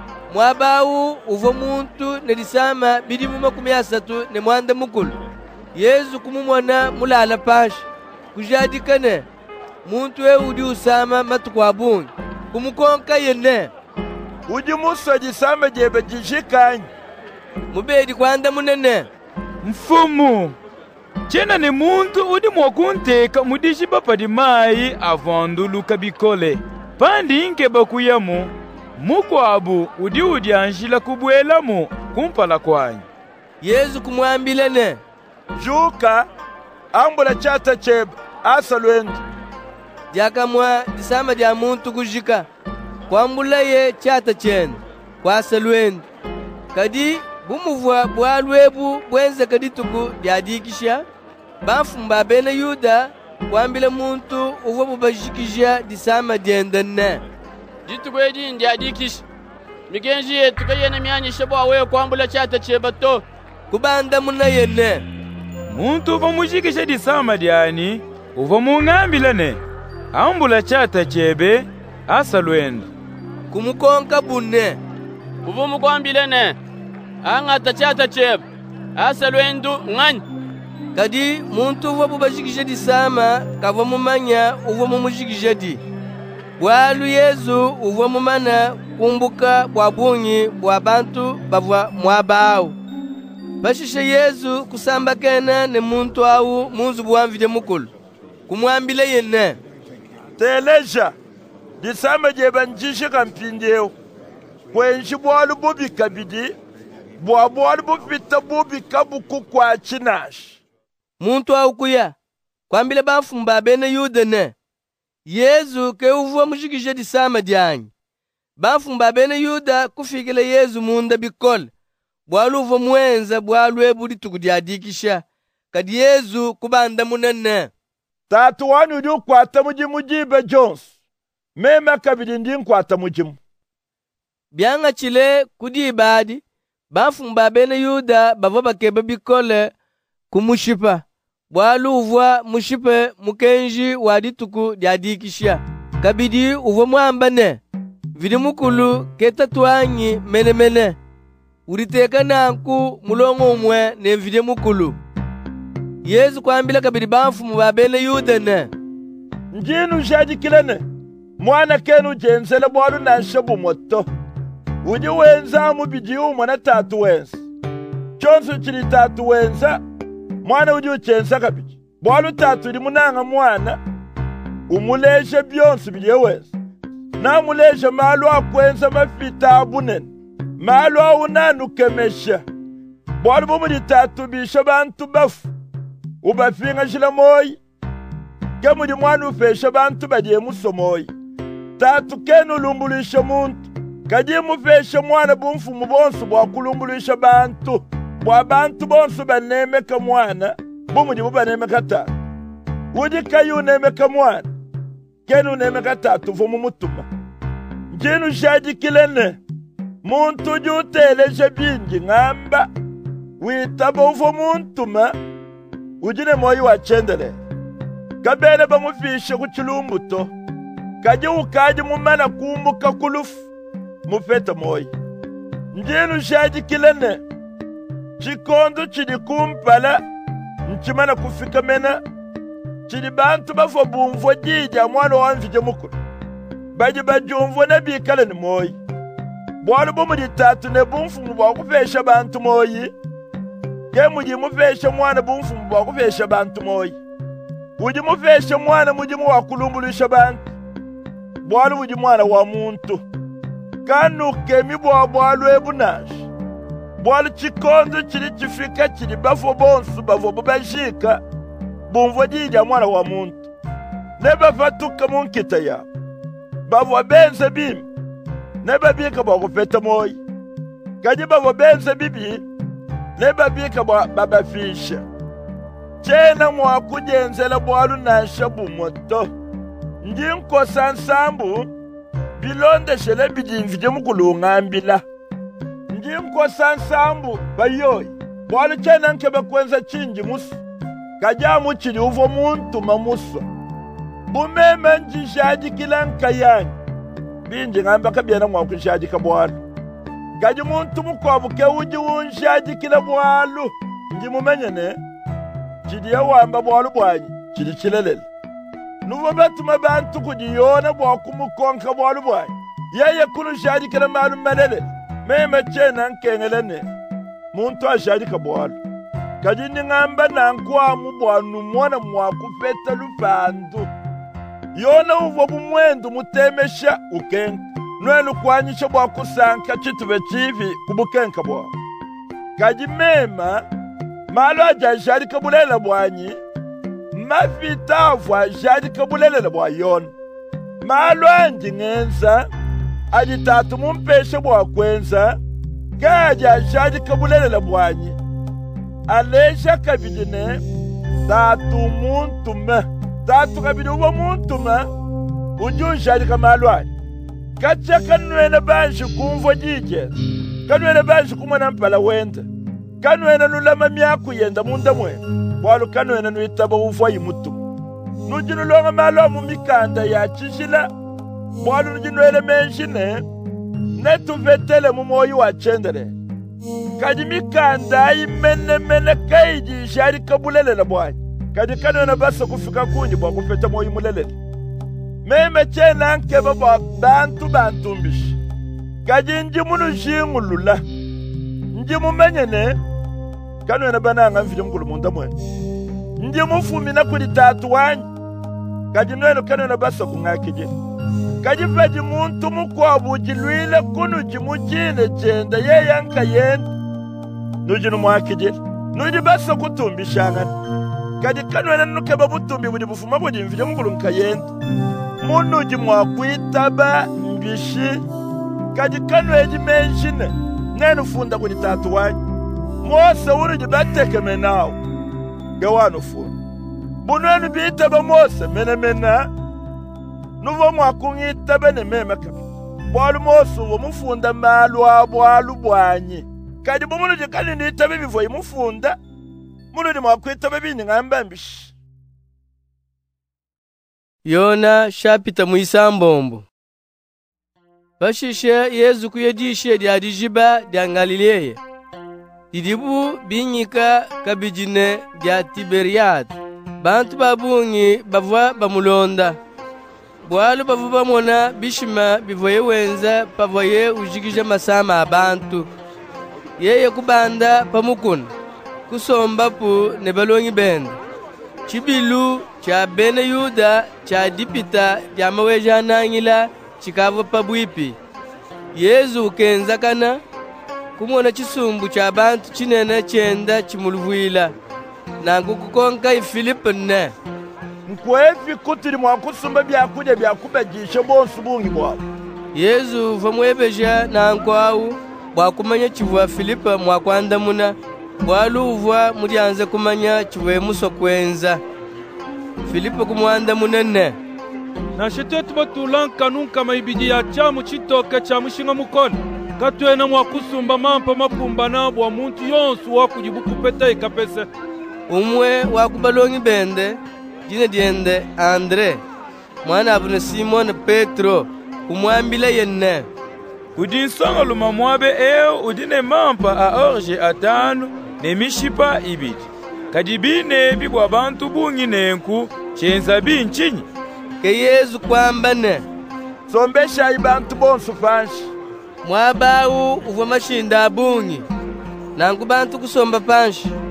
Mwabawu uvo muntu ne disama bidi mu makumi asatu ne mwanda mukulu. Yesu kumumwana mulala pashi. Kujadikane. Muntu we udi usama matukwabungi. Kumukonka yene. Udi muso disama jebe dijikanye. Mubedi kwanda munene. Mfumu, chena ni muntu udi mwakunteka mudijiba padi mayi avanduluka bikole. Pandi inke bakuyamu, mukwabu udi udi anjila kubwelamu kumpala kwanyi. Yesu kumwambilene. Juka, ambula chata cheba, asa lwendu. Diakamwa disama dia muntu kujika. Kwambula ye chata chene, kwa asa lwendu. Kadi bumuvwa bwalwebu bwenze kadituku byadikisha bafumba bene Yuda kwambile muntu uvo bubajikisha disama diendene dituku edi ndiadikisha migenji yetu kayene myanyisha bwawe kwambula chata chebato kubanda muna yene muntu uvo mujikisha disama diani uvo mungambilane ambula chata chebe asa lwendo kumukonka bune uvo mukwambilane anga tachata cheb asa lwendu ngani kadi muntu uvo bubajikisha disama kava mumanya uvo mumujikisha di bwalu Yesu uvo mumana kumbuka bwabunyi bwa bantu bavwa mwabau bashisha Yesu kusamba kena ne muntu au munzu bwamvide mukulu kumwambile yene teleja disama jeba njishe kampindeo kwenshi bwalu bubi kabidi bwa bwalu bupita bubi kabuku kwa chinash muntu au kuya kwambile bafumba bene Yuda ne Yesu ke uvuwa mujikishe disama dianyi bafumba bene Yuda kufikile Yesu munda bikole bwalu uvo mwenza bwalu ebu dituku diadikisha kadi Yesu kubanda munene tatu wanu di ukwata mujimu jibe Jones mema kabidi ndi nkwata mujimu byanga chile kudi ibadi bafumba bene Yuda bavo bakeba bikole kumushipa bwalu uvwa mushipe mukenji wadituku diadikisha kabidi uvo mwambane vidi mukulu ketatwanyi mene mene uriteka nanku mulongo umwe ne vidi mukulu Yesu kwambila kabidi bafumu ba bene Yuda ne njinu jadikilene mwana kenu jensele bwalu na shabu moto uji wenza mubiji umwana tatu wenza chonsu chili tatu wenza mwana uji uchensa kabiji bwalu tatu ili munanga mwana umuleshe byonsu biliye wenza na muleshe malu akwenza mafita abunene malu aunanu kemesha bwalu bumuli tatu bisha bantu bafu ubafinga shila moyi kemuli mwana ufesha bantu badiye musomoyi tatu kenu lumbulisha muntu kadi mufesha mwana bumfumu bonsu bwa kulumbulisha bantu bwa bantu bonsu banemeka mwana bumudi bubanemeka tatu udi kayu nemeka mwana kenu nemeka tatu vumu mutuma njinu jadikilene muntu juteleje bingi ngamba witaba uvo muntuma ujine moyi wachendele kabene bamufishe kuchilumbuto kaji ukaji mumana kumbuka kulufu mufeta moyi njinu jadikilene chikondo chidi kumpala nchimana kufika mena chidi bantu bafo bumvo jija mwana wanvije mukulu baji bajumvo na bikale ni moyi bwalu bumudi tatu ne bumfumu bwa kufesha bantu moyi ke mudi mufesha mwana bumfumu bwa kufesha bantu moyi. Udi mufesha mwana mudi mu wakulumbulisha bantu. Bwalu udi mwana wa muntu. Kanu kemi bwa bwalu ebunashi. Bwalu chikondo chili chifika chili bafo bonsu bafo bubashika. Bumvo dija mwana wa muntu. Neba fatuka munkita ya. Bafo benze bim. Neba bika bwa kufeta moyi. Kaji bafo benze bibi. Neba bika bwa baba fisha. Chena mwa kujenzela bwalu nasha bumoto. Njinko sansambu. Bilonde shele bidimvide mukulungambila. Njinko sansambu bayoyi. Bwalu chena nkebe kwenza chinji musu. Kajamu chili uvo muntu mamuso. Bumeme njishaji kila nkayani. Binji ngamba kabiena mwa kushaji kabwalu. Kaji muntu mukwabu ke uji unshaji kila bwalu. Nji mumenye ne. Chidi ya wamba bwalu bwanyi. Chidi chilelele. Nuvo batuma bantu kujiyona bwa kumukonka bwalu bwanyi. Yeye kunu shaji kila malu melele. Meme chena nkengelene. Muntu wa shaji kabwalu. Kaji ngamba na nkwa mubwanu mwana mwa kufeta lupandu. Yona uvo bumwendu mutemesha ukenka. Nwelu kwanyisha bwa kusanka chituve chivi kubukenka bwa. Kaji mema, malo aja jari kabulela bwanyi. Mafita avwa jari kabulela bwa yona. Malo anji ngenza, aji tatu mumpesha bwa kwenza. Kaja jari kabulela bwanyi. Aleja kabidine, tatu muntume. Tatu kabidi uwa muntuma. Ujun jari kamalo anji. Kacha kanuena banshi kumvo jije. Kanuena banshi kumwana mpala wenda. Kanuena nulama miaku yenda munda mwe. Walu kanuena nuitaba ufwa imutu. Nujinu longa malo mumikanda ya chishila. Walu nujinuele menshine. Netu vetele mumoyi wa chendere. Kaji mikanda imene mene kaiji shari kabulele la bwanyi. Kaji kanuena basa kufika kunji bwa kufeta moyi mulelele. Meme chena nkeba bwa bantu bantu mbishi. Kaji njimunu jingulula. Njimu menyene. Kanu ena bananga mfili mkulu munda mwene. Njimu fumina kuli tatu wanyi. Kaji nwenu kanu ena basa kungakije. Kaji faji muntu mukwabu jiluile kunu jimu jine chenda ye yanka yenda. Nujinu mwakije. Nuji basa kutumbishangani. Kaji kanu ena nukeba butumbi budi bufuma budi mfili mkulu nkayenda. Munu jimwa kuitaba mbishi. Kaji kanu eji menshine. Nenu funda kuni tatu wanyi. Mose uru jibateke menao. Gewanu funda. Bunwenu biitaba Mose mene mena. Nuvo mwakungi itaba ne meme kabi. Bwalu Mose uvo mufunda malu abwalu bwanyi. Kaji bumunu jikani ni itaba bivo imufunda. Munu jimwa kuitaba bini ngamba mbishi. Yona shapita muisambombo. Bashishe Yezu kuyedishe dia dijiba dia Galilea. Didibu binyika kabijine dia Tiberiad. Bantu babungi bavwa bamulonda. Bwalu bavu bamona bishima bivoye wenza pavoye ujigije masama abantu. Yeye kubanda pamukuna. Kusomba pu nebalongi benda. Chibilu cha bene Yuda cha dipita dia maweja nangila chikavo pabwipi. Yezu kenza kana kumona chisumbu cha bantu chinene chenda chimuluvwila. Nangu kukonka ifilipe ne. Nkwefi kutiri mwakusumba byakuja byakubajisha bonsu bungi bwa. Yezu vamwebeja nankwawu bwakumanya chivwa Filipe mwakwanda muna. Bwaluvwa mulyanze kumanya chivwe muso kwenza. Filipe kumwanda munene. Na shetetu batulanka nunka maibiji ya chamu chitoke cha mushinga mukoni. Katwena mwakusumba mampa mapumba nabu wa muntu yonsu wakujibuku peta ikapese. Umwe wakubalongi bende, jine diende Andre. Mwana abune Simon Petro, kumwambila yenne. Udinsonga luma mwabe eo udine mampa a orje atanu ne mishipa ibidi. Kadibine bibwa bantu bungi nenku chenza binchinyi. Ke Yezu kwambane. Sombesha ibantu bonsu fanshi. Mwabawu uva mashinda bungi. Nangu bantu kusomba panshi.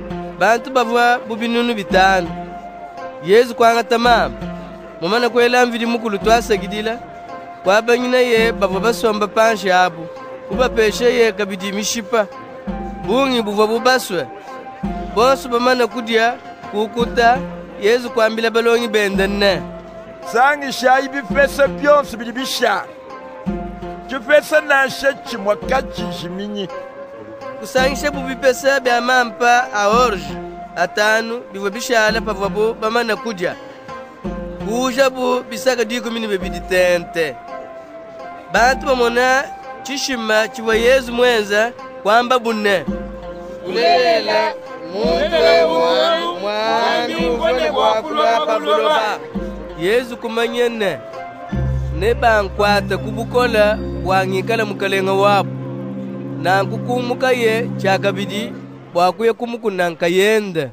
bantu bavwa bubinunu bitanu. Yesu kwanga tamama mumana kwela mvili mukulu twasagidila kwa banyina ye bavwa basomba panshe abu kuba peshe ye kabidi mishipa bungi buvwa bubaswe bosu bamana kudya kukuta. Yesu kwambila balongi bendene sangi shayi bifesa byonse bili bisha chifesa nashe chimwa kachijiminyi kusangisha bubipesa bya mampa a orge atanu bivwa bishala pavwa bu bamana kudya kuja bu bisaka diko mini bebidi tente. Bantu bamona chishima chiwa Yesu mwenza kwamba bunne ulela muntu mwangu kone bwakula pabuloba. Yesu kumanyene ne bankwata kubukola bwangikala mukalenga wabo na nkukumuka ye chakabidi bwakuye kumukunanka yenda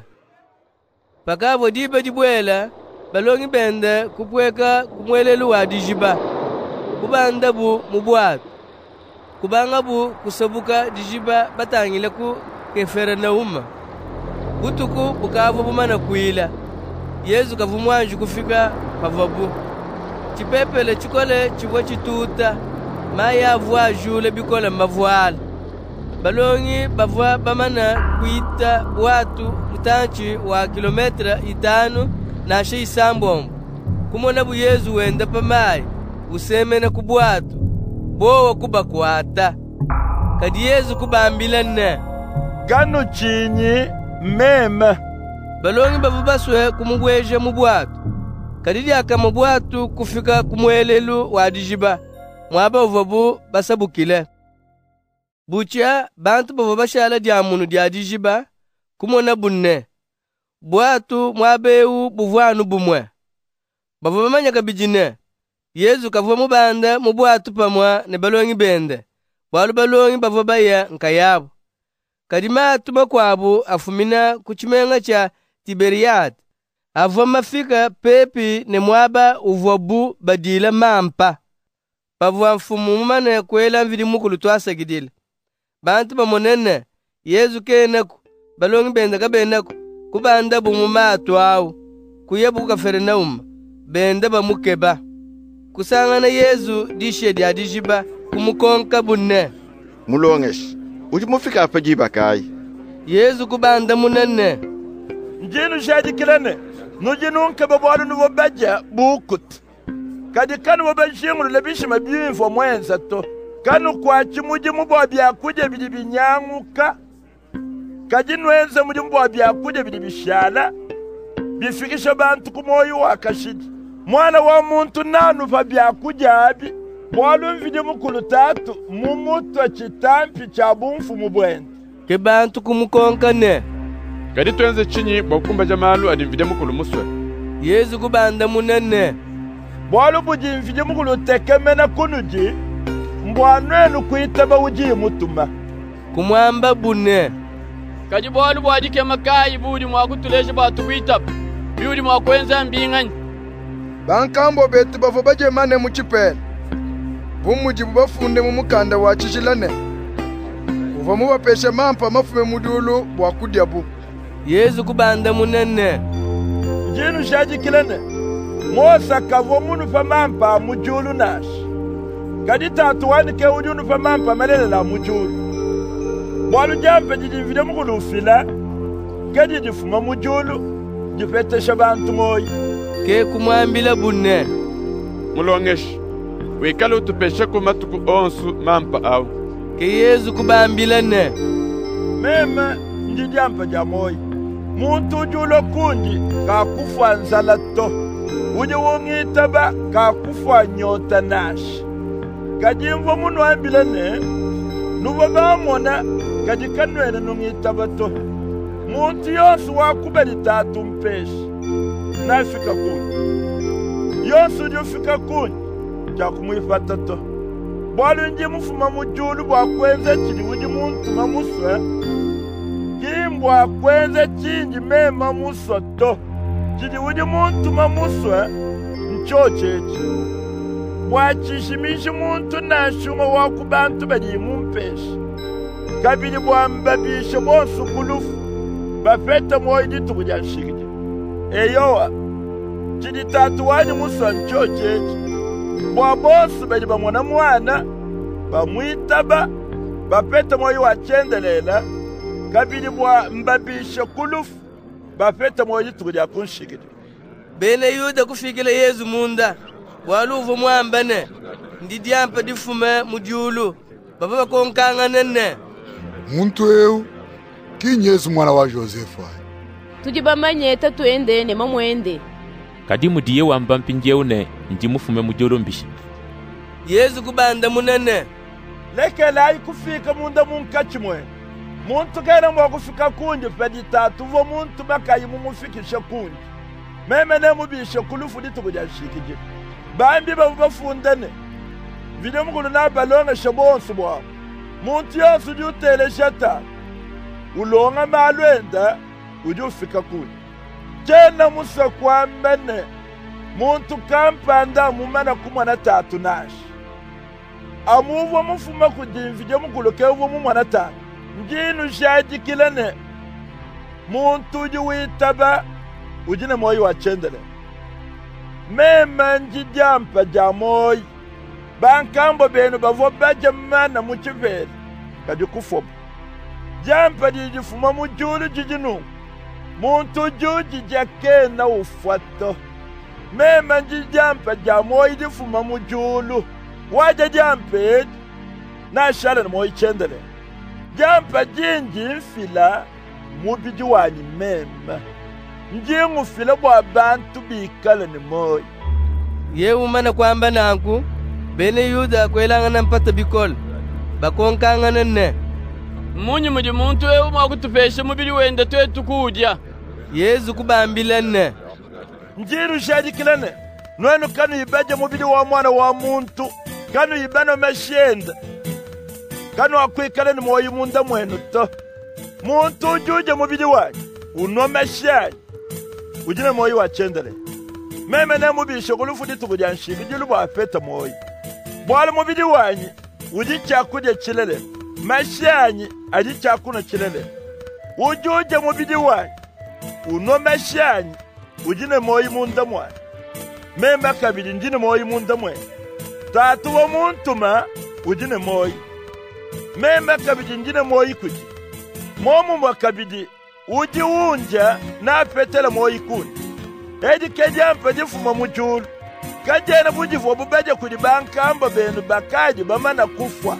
pakabo diba dibwela balongi bende kupweka kumwelelu wa dijiba kubanda bu mubwatu kubanga bu kusabuka dijiba batangile ku kefera na uma butuku bukavu bumana kuila. Yesu kavumwanju kufika pavabu chipepele chikole chibwa chituta maya avwa jule bikola mavwala balongi bavwa bamana kuita watu mutanchi wa kilometra itanu na shi sambombo kumona bu Yesu wenda pamai usemena kubwatu bowa kuba kwata kadi Yesu kubambila ne gano chinyi mema balongi bavu baswe kumugweje mubwatu kadidi aka mubwatu kufika kumwelelu wa dijiba mwaba uvabu basabukile bucha bantu bavu bashala dia munu dia dijiba kumona bunne bwatu mwabeu buvwanu bumwe bavu bamanya kabijine. Yesu kavuwa mubanda mubwatu pamwa ne balongi bende walu balongi bavu baya nkayabo kadima tuma kwabu afumina kuchimenga cha Tiberiyadi avwa mafika pepi ne mwaba uvobu badila mampa pavwa mfumu mumane kwela mvili mukulu twasagidila bantu bamonene. Yesu kenaku balongi benda kabenaku kubanda bumumatu awu kuyebu Kafernauma benda bamukeba kusangana Yesu dishe dia dijiba kumukonka bunne mulongeshi uji mufika apa jiba kai. Yesu kubanda munene njinu shaji kilane nujinu nkeba bwalu nuvo baja bukut kadi kanu wabajingu lebishi mabiyinfo mwenza to kanu kwa chimuji mubwa byakuja bidi binyanguka kadi nwenza muji mubwa byakuja bidi bishala bifikisha bantu kumoyo wakashidi mwana wa muntu nanu fa byakuja abi bwalu mvidi mukulu tatu mumutwa chitampi cha bumfu mubwende ke bantu kumukonka ne kadi twenze chinyi bwakumba jamalu adi mvide mukulu muswe. Yesu kubanda munene bwalu buji mvide mukulu tekemena kunuji mbwanwenu kuitaba uji mutuma kumwamba bunne kadi bwalu bwadike makayi budi mwakutuleje batu kuitaba biudi mwakwenza mbingani bankambo betu bavo baje mane muchipela bumuji bubafunde mu mukanda wa chishilane uva mubapesha mampa mafume mudulu bwakudya bu. Yesu kubanda munene njinu shaji kilane mosa kavo munu fa mampa mujulu nashi kadi tatu wanike ujunu fa mampa malele la mujulu bwalu jampe jijimvide mukulu ufila kadi jifuma mujulu jifetesha bantu moyi ke kumwambila bunne mulongeshi wikala utupesha kumatuku onsu mampa au ke Yesu kubambila ne mema njijampa jamoyi muntu ujulo kunji kakufa nzala to uje wongitaba kakufa nyota nashi kajimvo munu ambila ne nuva bamona kajikanwene nungitaba to muntu yosu wakubeli tatu mpeshi nafika kunji yosu ujufika kunji jakumuifata to bwalu nji mufuma mujulu bwakwenze chili uji muntu mamuswe kimbwa kwenze chinji mema muswa to chili uji muntu mamuswe nchochechi bwachishimishi muntu nashuma wakubantu bali mumpeshi kabili bwambabishe bonsu kulufu bafeta moyi dituku dia nshikidi. Eyowa, chidi tatu wanyi musa ncho chechi. Bwa bosu bedi ba mwana mwana, ba mwitaba, bafeta moyi wa chendelela, kabidi bwa mbabisha kulufu, bafeta moyi dituku dia kunshikidi. Bene Yuda kufikile Yesu munda, waluvu mwambane, ndidiampa difume mudiulu, baba bakonkanga nene. Muntu eu, kinyi Yesu mwana wa Josefu. Tujibamanye tatuende ne mamwende. Kadi mudiye wamba mpinjeune, ndi mufume mudiulu mbisha. Yesu kubanda munene. Leke lai kufika munda munkachi mwe. Muntu kena mwa kufika kunji pedi tatu, vo muntu bakayi mumufikisha kunji. Meme ne mubisha kulufu dituku dia nshikidi. Bambi babu bafundane. Vide mkulu na balonga shabonsu bwa. Muntu yosu di utele shata. Ulonga malwenda, udi ufika kuli. Chena musa kwa mbene. Muntu kampanda mumana kumwana tatu nashi. Amuvo mufuma kudimvide mkulu kevo mumwana tatu. Njinu shaji kilene. Muntu udi uitaba, ujine moyi wa chendele. Mema njidampa jamoyi. Bankambo benu bavo baje mana muchiveli. Kadi kufobu. Jampa jijifuma mujulu jijinu. Muntu juji jake na ufato. Mema njidampa jamoyi jifuma mujulu. Waja jampe na shala na moyi chendele. Jampa jinji mfila mubiji wani mema. Njingu fila bwa bantu bikala ni moyi. Ye umana kwamba nanku. Bene Yuda kwelanga na mpata bikol. Bakonkanga nene. Munyi mudi muntu ewu mwakutupeshe mubili wende tuwe tukudya. Yesu kubambila nene. Njiru shadi kilene. Nwenu kanu ibaje mubili wa mwana wa muntu. Kanu ibano mashenda. Kanu wakwikale ni mwoyi munda mwenu to. Muntu ujuje mubili wanyi. Uno mashayi. Ujine mwoyi wa chendele. Meme ne mubisha kulufu dituku dia nshiki. Jilu bwa afeta mwoyi. Bwala mubili wanyi, uji chakudya chilele. Mashanyi, aji chakuna chilele. Ujuje mubili wanyi, uno mashanyi, ujine moyi munda mwana. Memba kabidi njine moyi munda mwana. Tatu wa muntuma, ujine moyi. Memba kabidi njine moyi kuji. Momu mwa kabidi, uji unja na petela moyi kuni. Edi kejampa jifuma mujulu. Kajena bujivu bubeje kuli bankamba benu bakaji bamana kufwa.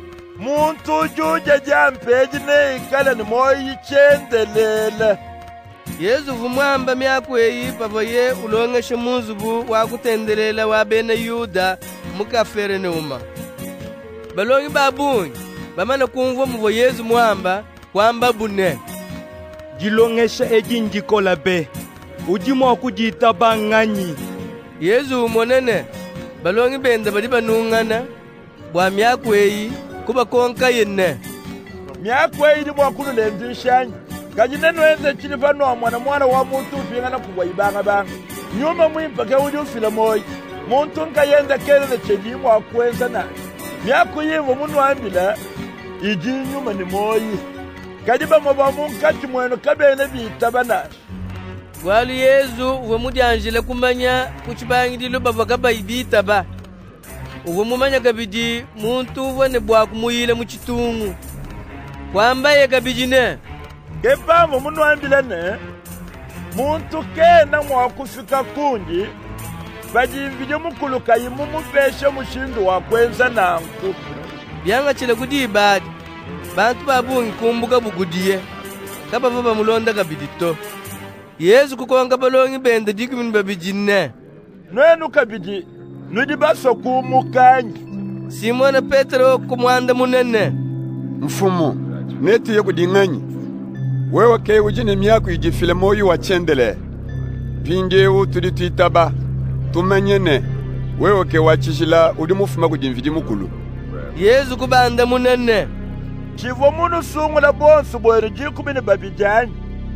Muntu juje jampeji ne ikala ni moyi chendelela. Yesu vumwamba miaku eyi pavo ye ulongeshe munzubu wakutendelela wa bene Yuda mukafere ne uma. Balongi babungi bamana kumvo mvo Yesu mwamba kwamba bune. Jilongeshe eji njikola be. Ujimo kujita banganyi. Yesu monene balongi benda badi banungana bwa miaku eyi kuba konka yenne. Miaku eyi di bwa kulu lenzi shanyi. Kajinenu enze chilifano wa mwana mwana wa muntu ufingana kubwa ibanga banga. Nyuma mwimpa ke udi ufila moyi. Muntu nka yenda kele na chelimu wa kuweza na. Miaku yivu munu ambila iji nyuma ni moyi. Kajiba mwabamu nkachi mweno kabene bitaba nashi. Walu Yesu uwe mudi anjile kumanya kuchibangi dilo babaka baibita ba. Uwe mumanya kabidi muntu uwe ne bwa kumuyile muchitungu. Kwamba ye kabidi ne. Kepamu munu ambile ne. Muntu kena mwakufika kunji. Bajimvije mukuluka imumu peshe mushindu wakwenza nanku. Byanga chile kudi ibadi. Bantu babungi kumbuka bugudiye. Kapa baba mulonda kabidi to. Yesu kukonga balongi bende dikimini babijine. Nwenu kabidi, nudi baso kumukanyi. Simona Petro kumwanda munene. Mfumu, neti ye kudinganyi. Wewe ke ujine miyaku ijifile moyi wa chendele. Pingewu tudi tuitaba. Tumenyene. Wewe ke wachishila udimufuma kudimvidi mukulu. Yesu kubanda munene. Chivo munu sungu la bonsu bwere jikumini babijani.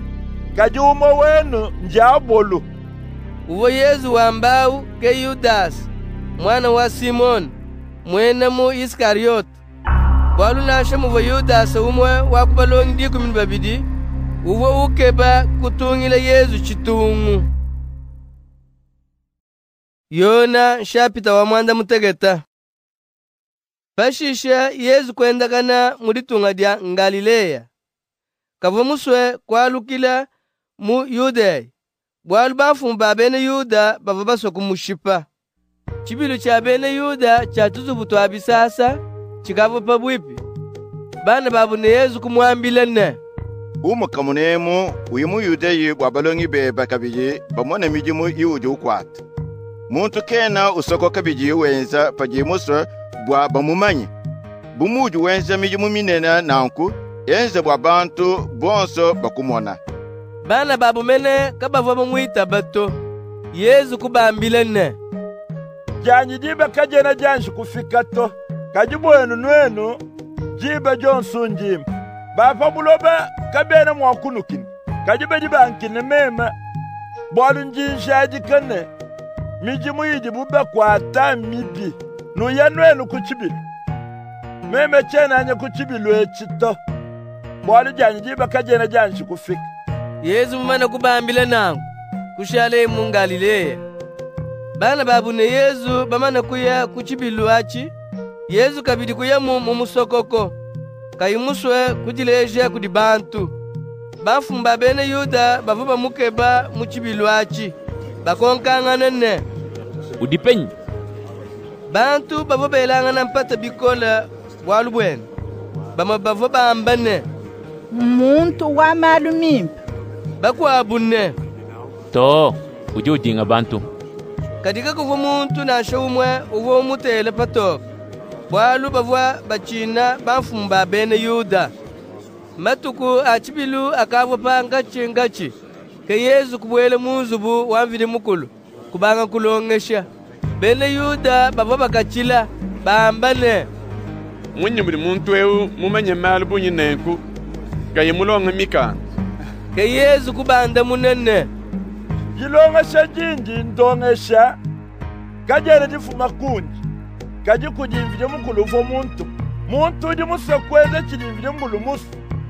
Kajuma wenu njabolu. Uwo Yesu wambau ke Yudas, mwana wa Simon, mwena mu Iskariot. Walu nashe muwo Yudas umwe wakubalongi diku min babidi. uvo ukeba kutungila Yesu chitungu. Yona nshapita wa mwanda mutegeta. Pashisha Yesu kwendakana mulitunga dia Galilea. Kavo muswe kwalukila mu Yuda. Bwalu bafumba bene Yuda bava baso kumushipa. Chibilu cha bene Yuda cha tuzubutu abisasa chikavo pabwipi. Bana babu ne Yesu kumwambila ne. Umu kamunemu uyimu Yudeyi wabalongi be bakabiji bamwana mijimu iuju kwat. Muntu kena usoko kabiji wenza pajimuswe bwa bamumanyi. Bumuju wenza mijimu minena nanku enze bwa bantu bonso bakumona. Bana babu mene kabava bamuita bato. Yesu kubambila ne. Janyi jiba kajena janshi kufikato. Kajibwenu nwenu jiba jonsu njima. Bapa buloba kabena mwakunukini. Kajiba jiba ankine mema. Bwalu njinshaji kane. Mijimu yijibuba kwa ata mibi. Nuya nwenu kuchibilu. Meme chena anya kuchibilu echito. Bwalu janyi jiba kajena janshi kufika. Yesu mwana kubambila nangu. Kushale mu Galilea. Bana babu ne Yesu bamana kuya kuchibilu achi. Yesu kabidi kuya mu musokoko. Kayimuswe kujileje kudi bantu. Bafumba bene Yuda bavuba mukeba muchibilu achi. Bakonkangana ne. Udipenyi. Bantu bavuba elangana mpata bikola walubwene. Bama bavuba ambane. Muntu wa malumimpi. Bakwa abune. To, uji ujinga bantu. Kadika kufu muntu na shawumwe uvo mutele patok. Bwalu bavwa bachina bafumba bene Yuda. Matuku achibilu akavwa pa ngachi ngachi. Ke Yesu kubwele muzubu wamvide mukulu. Kubanga kulongesha. Bene Yuda bavwa bakachila bambane. Mwenye muri muntu eu mumenye malu bunyi nenku. Gaye mulonga mika. Ke Yesu kubanda munene. Jilongesha jinji ndongesha. Kajere jifuma kunji. Kaji kujimvide mukulu vo muntu. Muntu di musakweze chilimvide mukulu musu.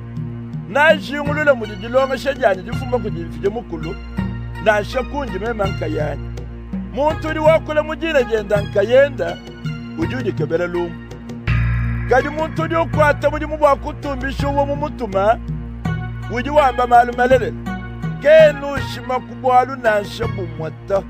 Na jingulule mudi jilongesha jani jifuma kujimvide mukulu. Na shakunji mema nkayani. Muntu di wakule mujine jenda nkayenda. Ujudi kebele lumu. Kaji muntu di ukwata mudi mubwa kutumbisha uwo mumutuma. Uji wamba malu malele. Kenu shima kubwalu na shabu mwata.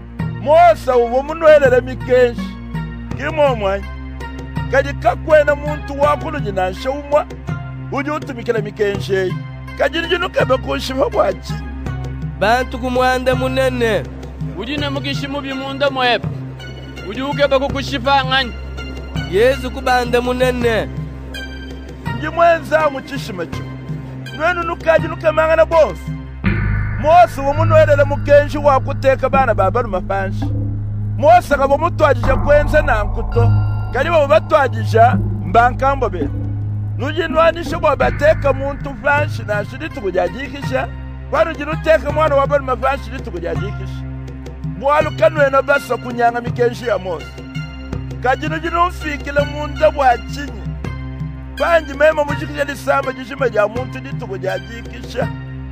Mosa uwo munuelele mikenshi. Kimo mwanyi. Kaji kakwena muntu wakulu jina shaumwa. Uji utumikila mikenshi. Kaji njinu kebe kushima wachi. Bantu kumwanda munene. Uji nemukishimu bimunda mwepe. Uji ukebe kukushifa ngani. Yesu kubanda munene. Nji mwenza muchishima chu. Nwenu nukaji nukemangana bonsu. Mosa uwo munuelele mukenshi wakuteka bana babaru mafanshi. Mosa kabo mutwajisha kwenza na nkuto. Kali babo batwajisha mbankambo be. Nuji nwanisha bwa bateka muntu flanshi na shiritu kujajikisha. Kwanu jinu teka mwana wabaru maflanshi shiritu kujajikisha. Bwalu kanweno basa kunyanga mikenshi ya Mosa. Kajinu jinu mfikile munda bwa chinyi. Panji mema mujikisha lisamba jishima ja muntu ditu kujajikisha.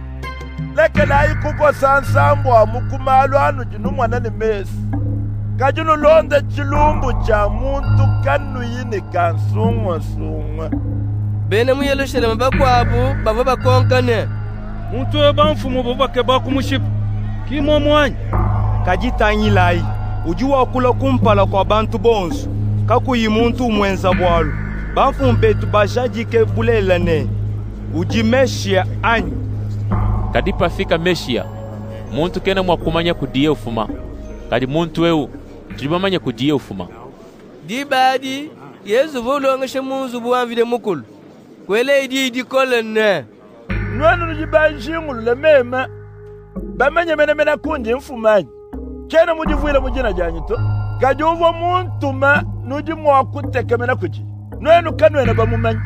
Leke na ikuko sansambo wa mukumalu anu jinu mwana ni mesi. Kajunu londe chilumbu cha muntu kanu yini kansungwa sungwa. Bene muyelo shele mbakwa abu bavo bakonkane. Muntu eba mfumu bova keba kumushipu. Kimo mwanyi. Kajitanyi lai. Ujuwa kula kumpala kwa bantu bonsu. Kakuyi muntu mwenza bwalu. Banfu mbetu bashajike bulelane. Uji meshia anyi. Kadipa fika meshia. Muntu kena mwakumanya kudiye ufuma. Kadi muntu weu. Tujibamanya kudiye ufuma. Di badi, Yesu volongesha muzubu wamvide mukulu. Kwele idi idi kolene. Nwanu nujibanjingulu le mema. Bamanya mena mena kunji mfumanyi. Kena mujivuile mujina janyito. Kaji uvo muntuma nuji mwakuteke mena kuji. Nwenu kanwena bamumanyi.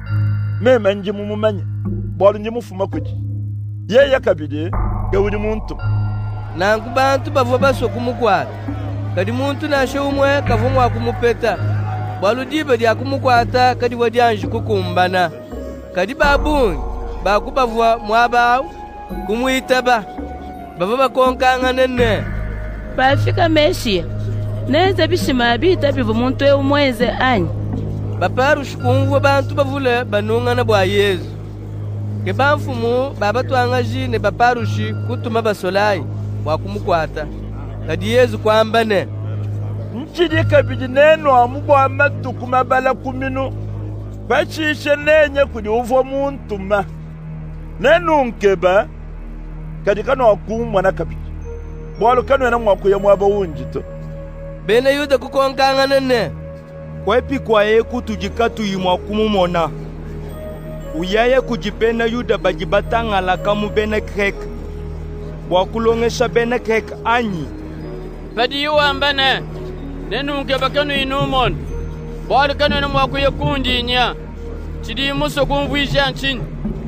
Mema nji mumumanyi. Bwalu nji mufuma kuji. Yeye kabide, gawudi muntuma. Nangu bantu bavo baso kumukwata. Kadi muntu na shawumwe kavumwa kumupeta. Bwalu dibe dia kumukwata kadi wadi anji kukumbana. Kadi babungi. bakubavua mwabau kumwitaba bava bakonkang'ane ne bafika Mesiya neze bishima bita bivu muntu eu mweze anyi baparushi kumvwa bantu bavule banung'ana bwa Yesu ke bamfumu babatwanga jine baparushi kutuma basolayi bwakumukwata kadi Yesu kwambane nchidi kabidi neno amubwa matuku mabala kuminu bachishe nenye kudi uvo muntuma nenu nkeba kadi kano akumwa na kabidi bwalu kano ena mwakuya mwaba unjito bene yuda kukonkang'ane ne kwepi kwaye kutujikatu yimwa kumumona uyaye kujipena yuda bajibatangala kamu bene krek wakulongesha bene krek anyi padi yuambane nenu nkeba kanu inumon bwalu kano ena mwakuya kundinya chidi muso kumvuisha nchini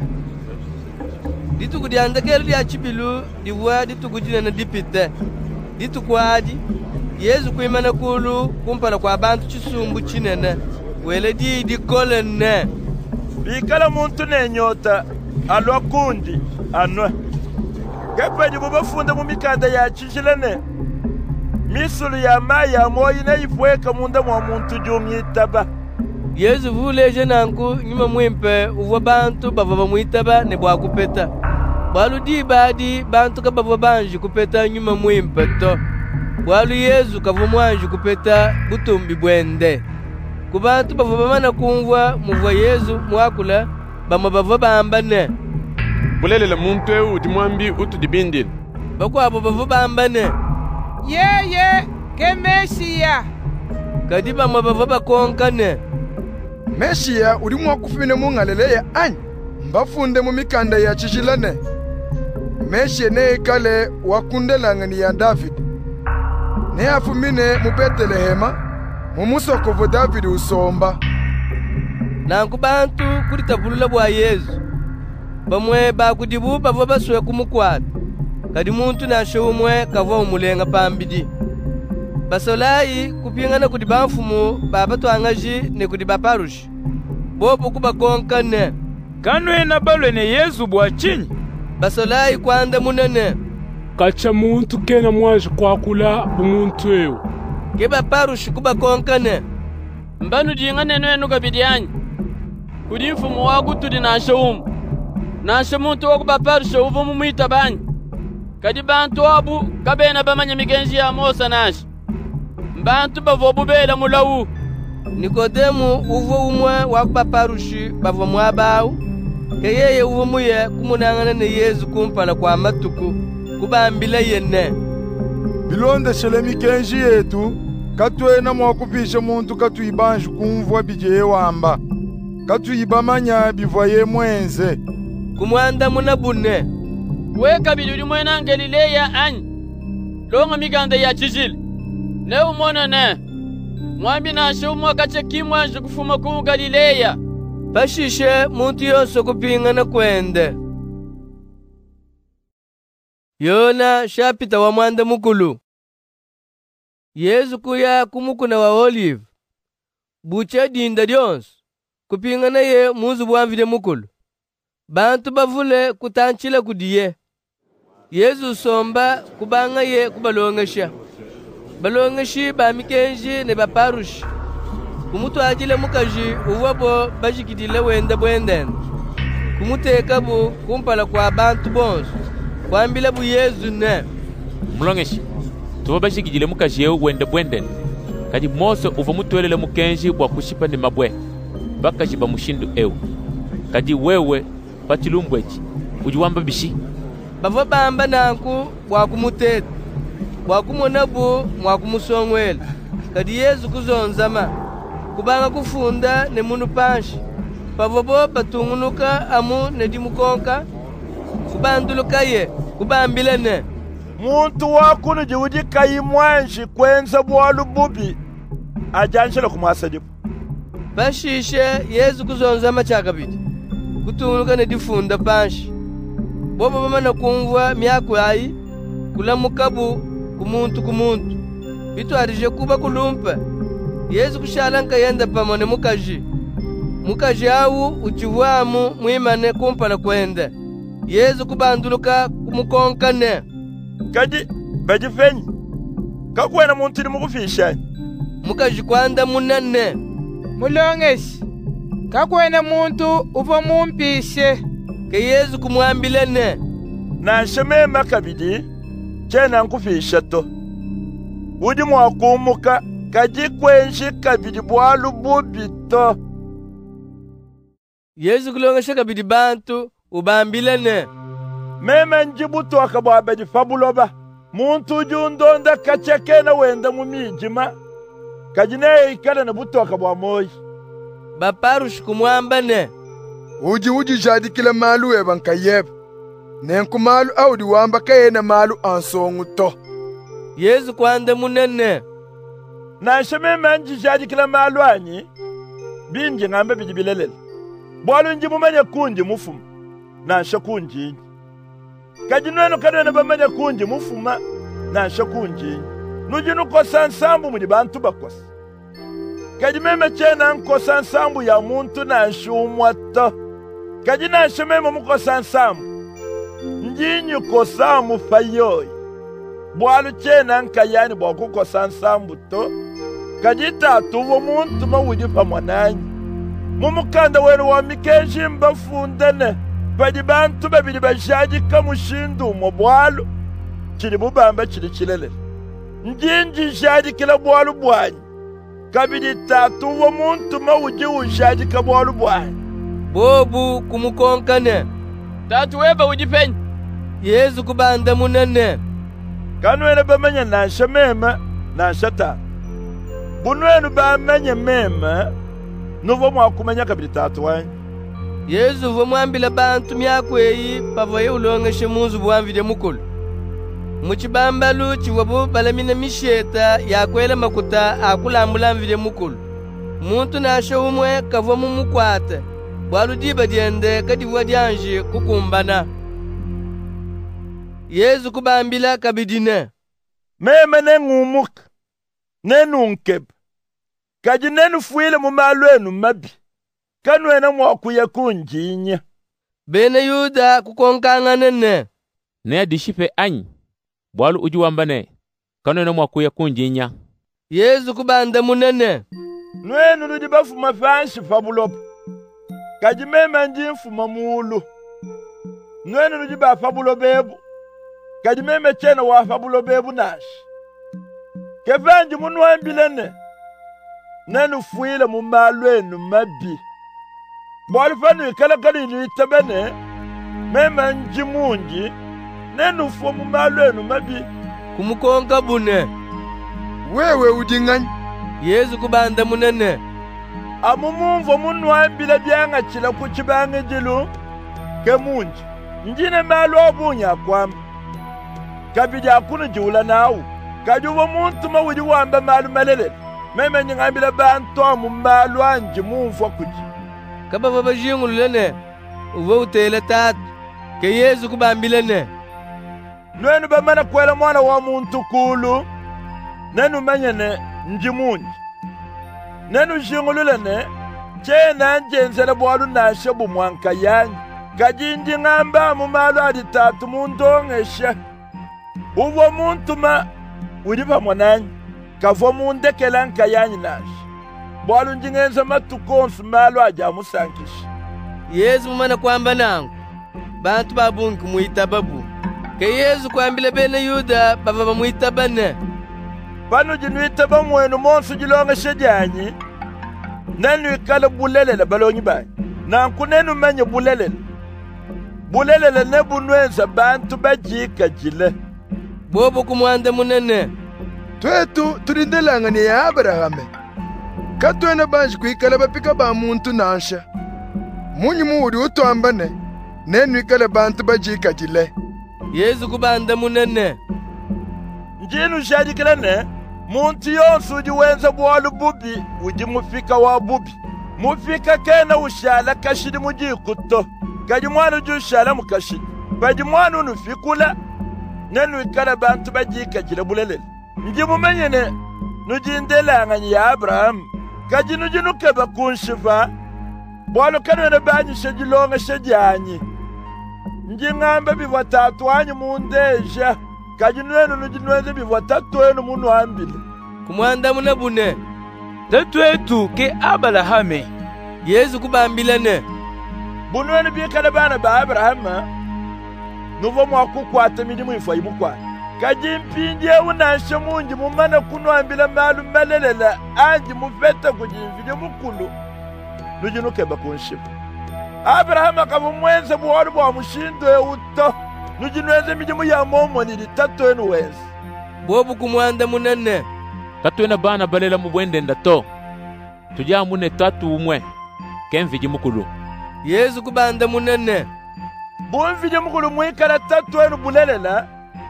ditugu diandakeli dia chibilu diwa ditugu jinene dipite ditukwadi Yesu kuimana kulu kumpana kwa bantu chisumbu chinene wele di dikole ne bikala muntu nenyota alwa kundi anwa gapedi bubafunda mu mikanda ya chishilene misulu ya maya moyi na ifweka munda mwa muntu jumyitaba Yesu vuleje nanku nyuma mwimpe uwa bantu bava bamwitaba ne bwa kupeta bwalu di badi bantu kabava banji kupeta nyuma mwimpe to bwalu Yesu kavumwanji kupeta butumbi bwende kubantu bava bamana kumvwa muvwa Yesu mwakula bama bava bambane bulelela muntu eu dimwambi utu dibindil bakwabo bava bambane ye ye ke Mesiya kadi bama bava bakonkane Mesiya uri mwakufine mung'alele ya anyi mbafunde mu mikanda ya chishilane Mesiya ne kale wakundelangani ya David ne afumine mu Betelehema mu musokovo David usomba nanku bantu kuri tabulula bwa Yesu bamwe bakudibu bava baswe kumukwata kadi muntu nasho umwe kava umulenga pambidi basolayi kupingana kudi bamfumu babatwangaji ne kudi baparushi bopo kubakonkane kanwe na balwe ne Yesu bwa chinyi basolayi kwanda munene kacha muntu kena mwaje kwakula bumuntu eu ke baparushi kubakonkane mbanu dinga neno enu kabidianyi kudi mfumu waku tudi nasho umu nasho muntu waku baparushi uvo mumwita banyi kadi bantu wabu kabena bamanya migenji ya Mosa nashi bantu bavo bubela mulawu Nikodemu uvo umwe wakubaparushi bavo mwabau ke yeye uvo muye kumunangana ne Yesu kumpana kwa matuku kubambila yenne bilonde shele mikenji yetu katwena mwakupisha muntu katuibanji kumvwa bijeye wamba katuyibamanya bivwaye mwenze kumwanda muna bune weka biduri mwena Galileya anyi longa miganda ya chijili ne umona ne mwambi nashe umwa kache kimwanje kufuma ku Galileya pashishe muntu yose kupingana kwende Yona shapita wa mwanda mukulu Yesu kuya kumukuna wa Olive bucha dinda dyonso kupingana ye muzu bwamvile mukulu bantu bavule kutanchila kudiye Yesu somba kubanga ye kubalongesha balongeshi ba mikenji ne baparushi kumutu ajile mukaji uwabo bajikidile wende bwenden kumuteka bu kumpala kwa bantu bonso kwambila bu Yesu ne mulongeshi tuwa bajikidile mukaji eu wende bwenden kadi Mose uva mutwelele mukenji bwa kushipa ni mabwe bakaji ba mushindu eu kadi wewe patilumbweji ujiwamba bishi bava bamba nanku bwa kumuteta bwa kumonabu mwa kumusongwela kadi Yesu kuzonzama kubanga kufunda ne munu panshi pavobo patungunuka amu ne dimukonka kubanduluka ye kubambila ne muntu wakunu jiwudi kayi mwanshi kwenza bwalu bubi ajanshela kumwasadibu bashishe Yesu kuzonzama chakabiti kutungunuka ne difunda panshi bobo bamana kumvwa myako yayi kulamukabu kumuntu kumuntu bitu arije kuba kulumpa Yesu kushalanka yenda pamone mukaji mukaji awu uchivwamu mwimane kumpala kwenda. Yesu kubanduluka kumukonkane. Kadi bajifenyi kakwena muntu ni mukufisha mukaji kwanda munene. Mulongeshi kakwena muntu uvo mumpishe. Ke Yesu kumwambilene na shemema kabidi chena nkufisha to udi mwakumuka kaji kwenshi kabidi bwalu bubito. Yesu kulongesha kabidi bantu ubambilene meme njibuto akabwabeji fabuloba muntu jundonda kachekena wenda mumijima kajine ikala na buto akabwa moyi baparush kumwambane uji uji jadi kila malu eban kayeb nenku malu audi wamba kayena malu ansongu to. Yesu kwanda munene na sheme manji jadi kila malu anyi binji ngambe bijibilelele bwalu nji mumanya kunji mufumu na shakunji kajinweno kadwena bamanya kunji mufuma na shakunji nujinu kosa nsambu mudi bantu bakosa kajimeme chena nkosa nsambu ya muntu na shumwato kajina shememe mukosa nsambu njinyu kosa mufayoyi bwalu chena nkayani bwaku kosa nsambu to kajita tuvo muntu mawuji pamwananyi mumukanda wenu wa mikenshi mbafundene badi bantu babili bashaji kamushindu mu bwalu kiri bubamba kiri kilele njinji shaji kila bwalu bwanyi kabidi tatu wo muntu mawuji ushaji ka bwalu bwanyi bobu kumukonkane tatu weba ujipenya Yesu kubanda munene kanwene bamanya na shamema na shata bunwenu bamanya mema nuvo mwakumenya kabidi tatu wanyi. Yesu vomwambila bantu myakweyi pavoye ulongeshe munzu bwamvile mukulu muchibambalu chiwabu balamina misheta yakwela makuta akulambula mvile mukulu muntu nashe umwe kavo mumukwata bwalu diba diende kadivwa dianje kukumbana. Yesu kubambila kabidine meme nengumuka nenunkeba kaji nenu fuile mumalwenu mabi kanwena mwakuya kunjinya bene Yuda kukonkanganene ne adishipe anyi bwalu uji wambane kanwena mwakuya kunjinya. Yesu kubanda munene nwenu ludi bafuma fanshi fabulopo kaji meme njimfuma mulu nwenu ludi bafabulo bebu kaji meme chena wafabulo bebu nashi kevanji munwambilene nenu fuile mumalwenu mabi bwalu fanu ikala kali ni itabene mema njimunji nenu fuo mumalwenu mabi kumukonka bune wewe udinganyi. Yesu kubanda munene amumumvo munwambila byanga chila kuchibange jilu kemunji njine malu obunya kwamba kabidi akunu jiula nawu kajuwa muntu mawidi wamba malu malele meme nyingambila bantu amu malu anji mumvo kuji kaba baba jingulene uwe utele tatu ke Yesu kubambilene nwenu bamana kwela mwana wa muntu kulu nenu manyene njimunji nenu jingulene chena njenzele bwalu nashe bumwanka yanyi kajinji ngamba mu malu adi tatu mundongeshe uwo muntu ma udipa mwananyi kavo mundekela nka yanyi nashe bwalu njingenza matukonsu malu aja musankishi. Yesu mumana kwamba nangu bantu babungi muita babu ke Yesu kwambile bene Yuda bava bamuita bane panu jinuita bamwenu monsu jilonga shejanyi nenu ikala bulelele balonyi banyi nanku nenu menye bulelele bulelele nebu nwenza bantu bajika jile bobo kumwanda munene twetu tulindelangani ya Abrahame katwena banji kuikala bapika ba muntu nansha munyi muudi utwambane nenu ikala bantu bajika jile. Yesu kubanda munene njinu shadikilene muntu yonsu uji wenza bwalu bubi uji mufika wa bubi mufika kena ushala kashidi mujikuto kaji mwana uji ushala mukashidi baji mwana unufikula nenu ikala bantu bajika jile bulelele njimu menyene nujindelangani ya Abraham kaji nujinukeba kunshifa bwalo kanwene banyi shejilonga shejanyi njing'amba bivwa tatu anyi mundeja kajinwenu nujinweze bivwa tatu enu munwambile kumwanda muna bune tatu etu ke Abalahame Yesu kubambilane bunwenu bikala bana ba Abrahama nuvo mwakukwata midimu ifwa imukwa kajimpindie unanshe munji mumana kunwambila malu malelela anji mufeta kujimvile mukulu nujinukeba kunshipa Abrahama akabumwenza buwari bwa mushindo euto nujinweze midimu ya momoni li tatu enu wezi bobu kumwanda munene tatu ena bana balela mubwende ndato tuja mune tatu umwe kenviji mukulu Yesu kubanda munene bumvije mukulu mwikala tatu enu bulelela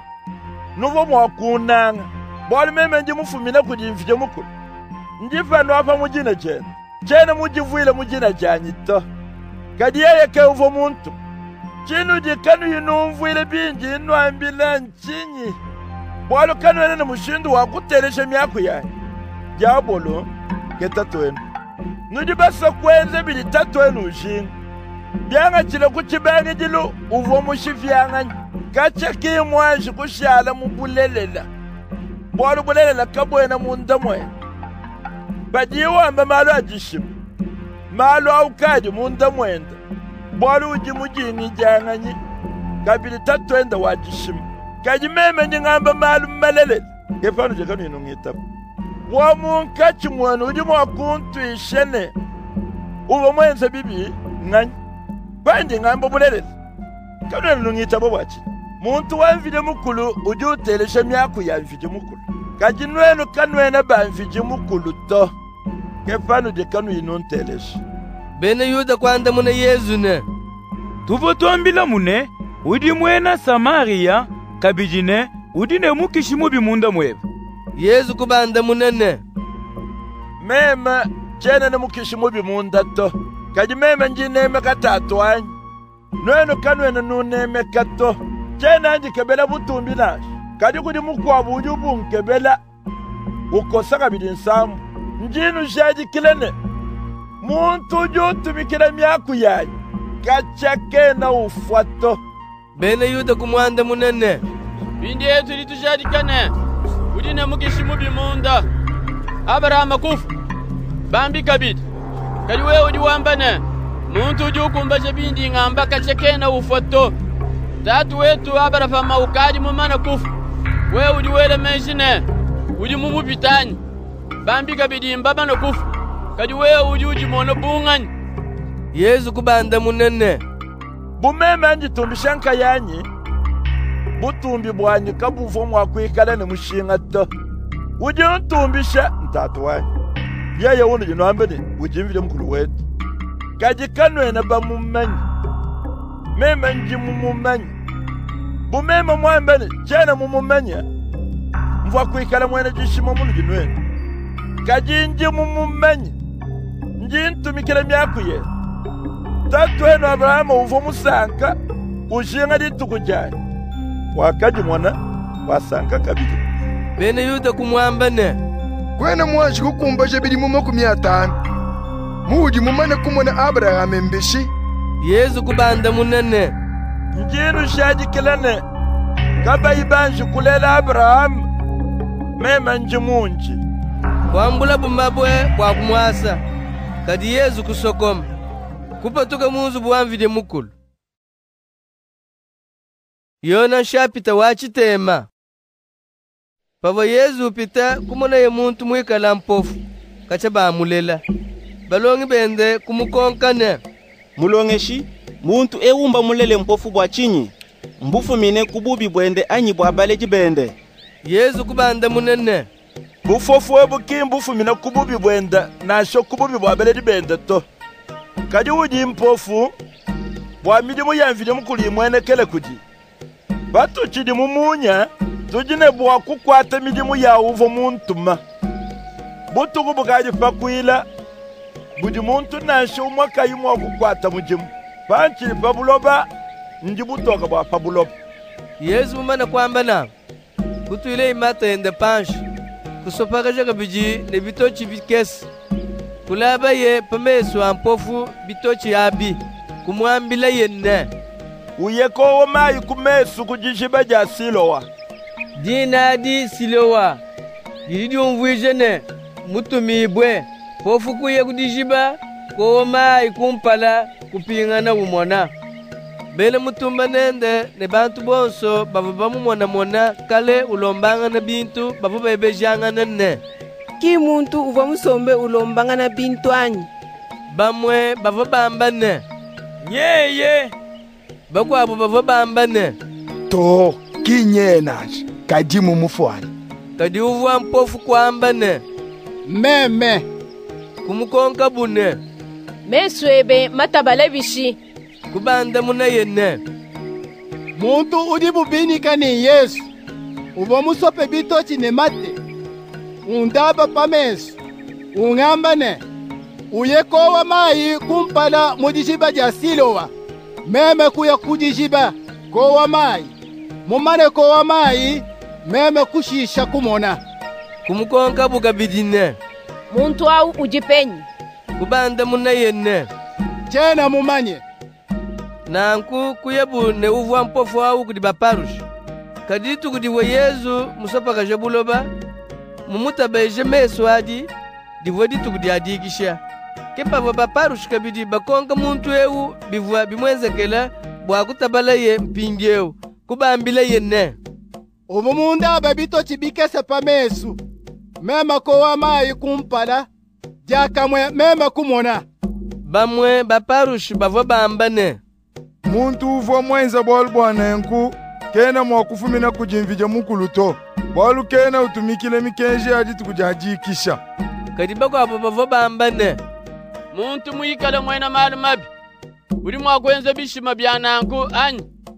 nuvo mwakunanga bwali meme nji mufumile kujimvije mukulu njifa nwapa mujina chene chene mujivuile mujina chanyito kadi yeye ke uvo muntu chinu jikanu yinumvuile binji inwambile nchinyi bwalo kanu ene mushindu wakutelesha miaku yae jabolo ke tatu enu nujibasa kwenze bili tatu enu ushinga byanga chile kuchibange jilu uvo mushifyanga kacha kimwanji kushala mubulelela bwalo bulelela kabwena munda mwe bajiwamba malo ajishimu malo aukaji munda mwenda bwalo uji mujingi janganyi kabili tatu enda wajishimu kaji meme njingamba malo mmalelele kefanu jekanu inungita wa munkachi mwanu uji mwakuntu ishene uvo mwenza bibi nganyi banje ngamba bulelele kanu inungita bobachi muntu wamvide mukulu uji utelesha myaku ya mvide mukulu kaji nwenu kanwena ba mvide mukulu to kefanu jekanu inuntelesha bene yuda kwanda muna Yesu ne tuvo twambila mune udi mwena Samaria kabijine udi ne mukishimu bimunda mwebe Yesu kubanda munene mema chene ne mukishimu bimunda to kaji mema njineme katatu anyi nwenu kanwena nuneme kato chene anji kebela butumbi nashi kaji kudi mukwabu uji ubunkebela ukosa kabidi nsamu njinu shaji kilene muntu uji utumikila myaku yayi kacha na ufato bene yuda kumwanda munene bindi yetu litushadikane udi ne mukishimu bimunda Abrahama kufu bambi kabidi kali wewe udi wambane muntu uji ukumbashe bindi ngamba kacha na ufato tatu wetu Abrahama ukadi mumana kufu wewe udi wele menshine udi mumupitani bambi kabidi mbaba no kufu kadi wewe udi uji mono bungani Yesu kubanda munene bumeme anjitumbisha nka yanyi butumbi bwanyi kabuvo mwakwikala ne mushinga to uji ntumbisha ntatu wanyi yeye wono jino ambene ujimvile mkulu wetu kaji kanwena bamumanyi meme nji mumumanyi bumeme mwambene chena mumumanya mvwa kwikala mwene jishimo munu jinwena kaji nji mumumanyi nji ntumikila myaku ye tatu enu Abrahama uvo musanka ushinga dituku jani wakaji mwana wasanka kabili bene yuda kumwambane kwena mwaji kukumbasha bili mu makumi atanu muji mumane kumona Abrahama mbishi Yesu kubanda munene njinu shaji kilene kaba ibanji kulela Abrahama mema njimunji kwambula bumabwe bwa kumwasa kadi Yesu kusokoma kupatuka muzu buwamvide mukulu Yona shapita wachitema pava Yesu pita kumona ye muntu mwikala mpofu kacha bamulela balongi bende kumukonkane mulongeshi muntu eumba mulele mpofu bwa chinyi mbufu mine kububi bwende anyi bwa baleji bende Yesu kubanda munene bufofu webu kimbufu mine kububi bwenda nasho kububi bwa baleji bende to kaji uji mpofu bwa midimu yamvide mukulu imwene kele kuji batu chidi mumunya tujine bwa kukwata midimu ya uvo muntuma butugu bukaji pakwila budi muntu nasho umwaka yumwa kukwata mujimu panchili pabuloba nji butoka bwa pabuloba Yesu mumana kwamba na kutuile imata ende panshi kusopaka jaka biji ne bitochi bikesi kulaba ye pameso ampofu bitochi abi kumwambila yenne uyekowo mayi kumesu kujishiba ja Silowa. Dina di Silowa didi umvwijene mutumibwe pofu kuye kudishiba kowo mayi kumpala kupingana umona. Bele mutumba nende ne bantu bonso bavu bamumona mona kale ulombanga na bintu bavu bebejanga nene. Ki muntu uva musombe ulombanga na bintu anyi. Bamwe bavu bambane. Nyeye. Bakwabo bavu bambane. To kinyenaje kadi mumufwani. Kadi uvuwa mpofu kwambane. Meme. Kumukonka bune. Meswebe matabale bishi. Kubanda muna yenne. Muntu udi bubinika ni Yesu. Uva musope bitochi ne mate. Undaba pamesu. Ungambane. Uyekowa mayi kumpala mudishiba ja Silowa. Meme kuya kudishiba kowa mayi. Mumane kowa mayi meme kushisha kumona. Kumukonka bugabidine. Muntu au ujipenyi. Kubanda muna yenne. Chena mumanye. Nanku kuyebu ne uvuwa mpofu au kudiba parush. Kaditu kudiwa Yezu musopa kajabuloba. Mumuta beje meso adi divo ditu kudi adigisha. Kepa vaba parush kabidi bakonga muntu eu bivwa bimwenzekela bwa kutabala ye mpingeu kubambila yenne. Umumunda babito chibikese pamesu. Mema kowa mayi kumpala. Jakamwe mema kumona. Bamwe baparush bavwa bambane. Muntu uvo mwenza bwalu bwana enku kena mwakufumina kujimvija mukuluto bwalu kena utumikile mikenji adi tukujajikisha. Kadi bakwabo bavwa bambane. Muntu muyikale mwena malu mabi. Uri mwakwenza bishima byananku anyi.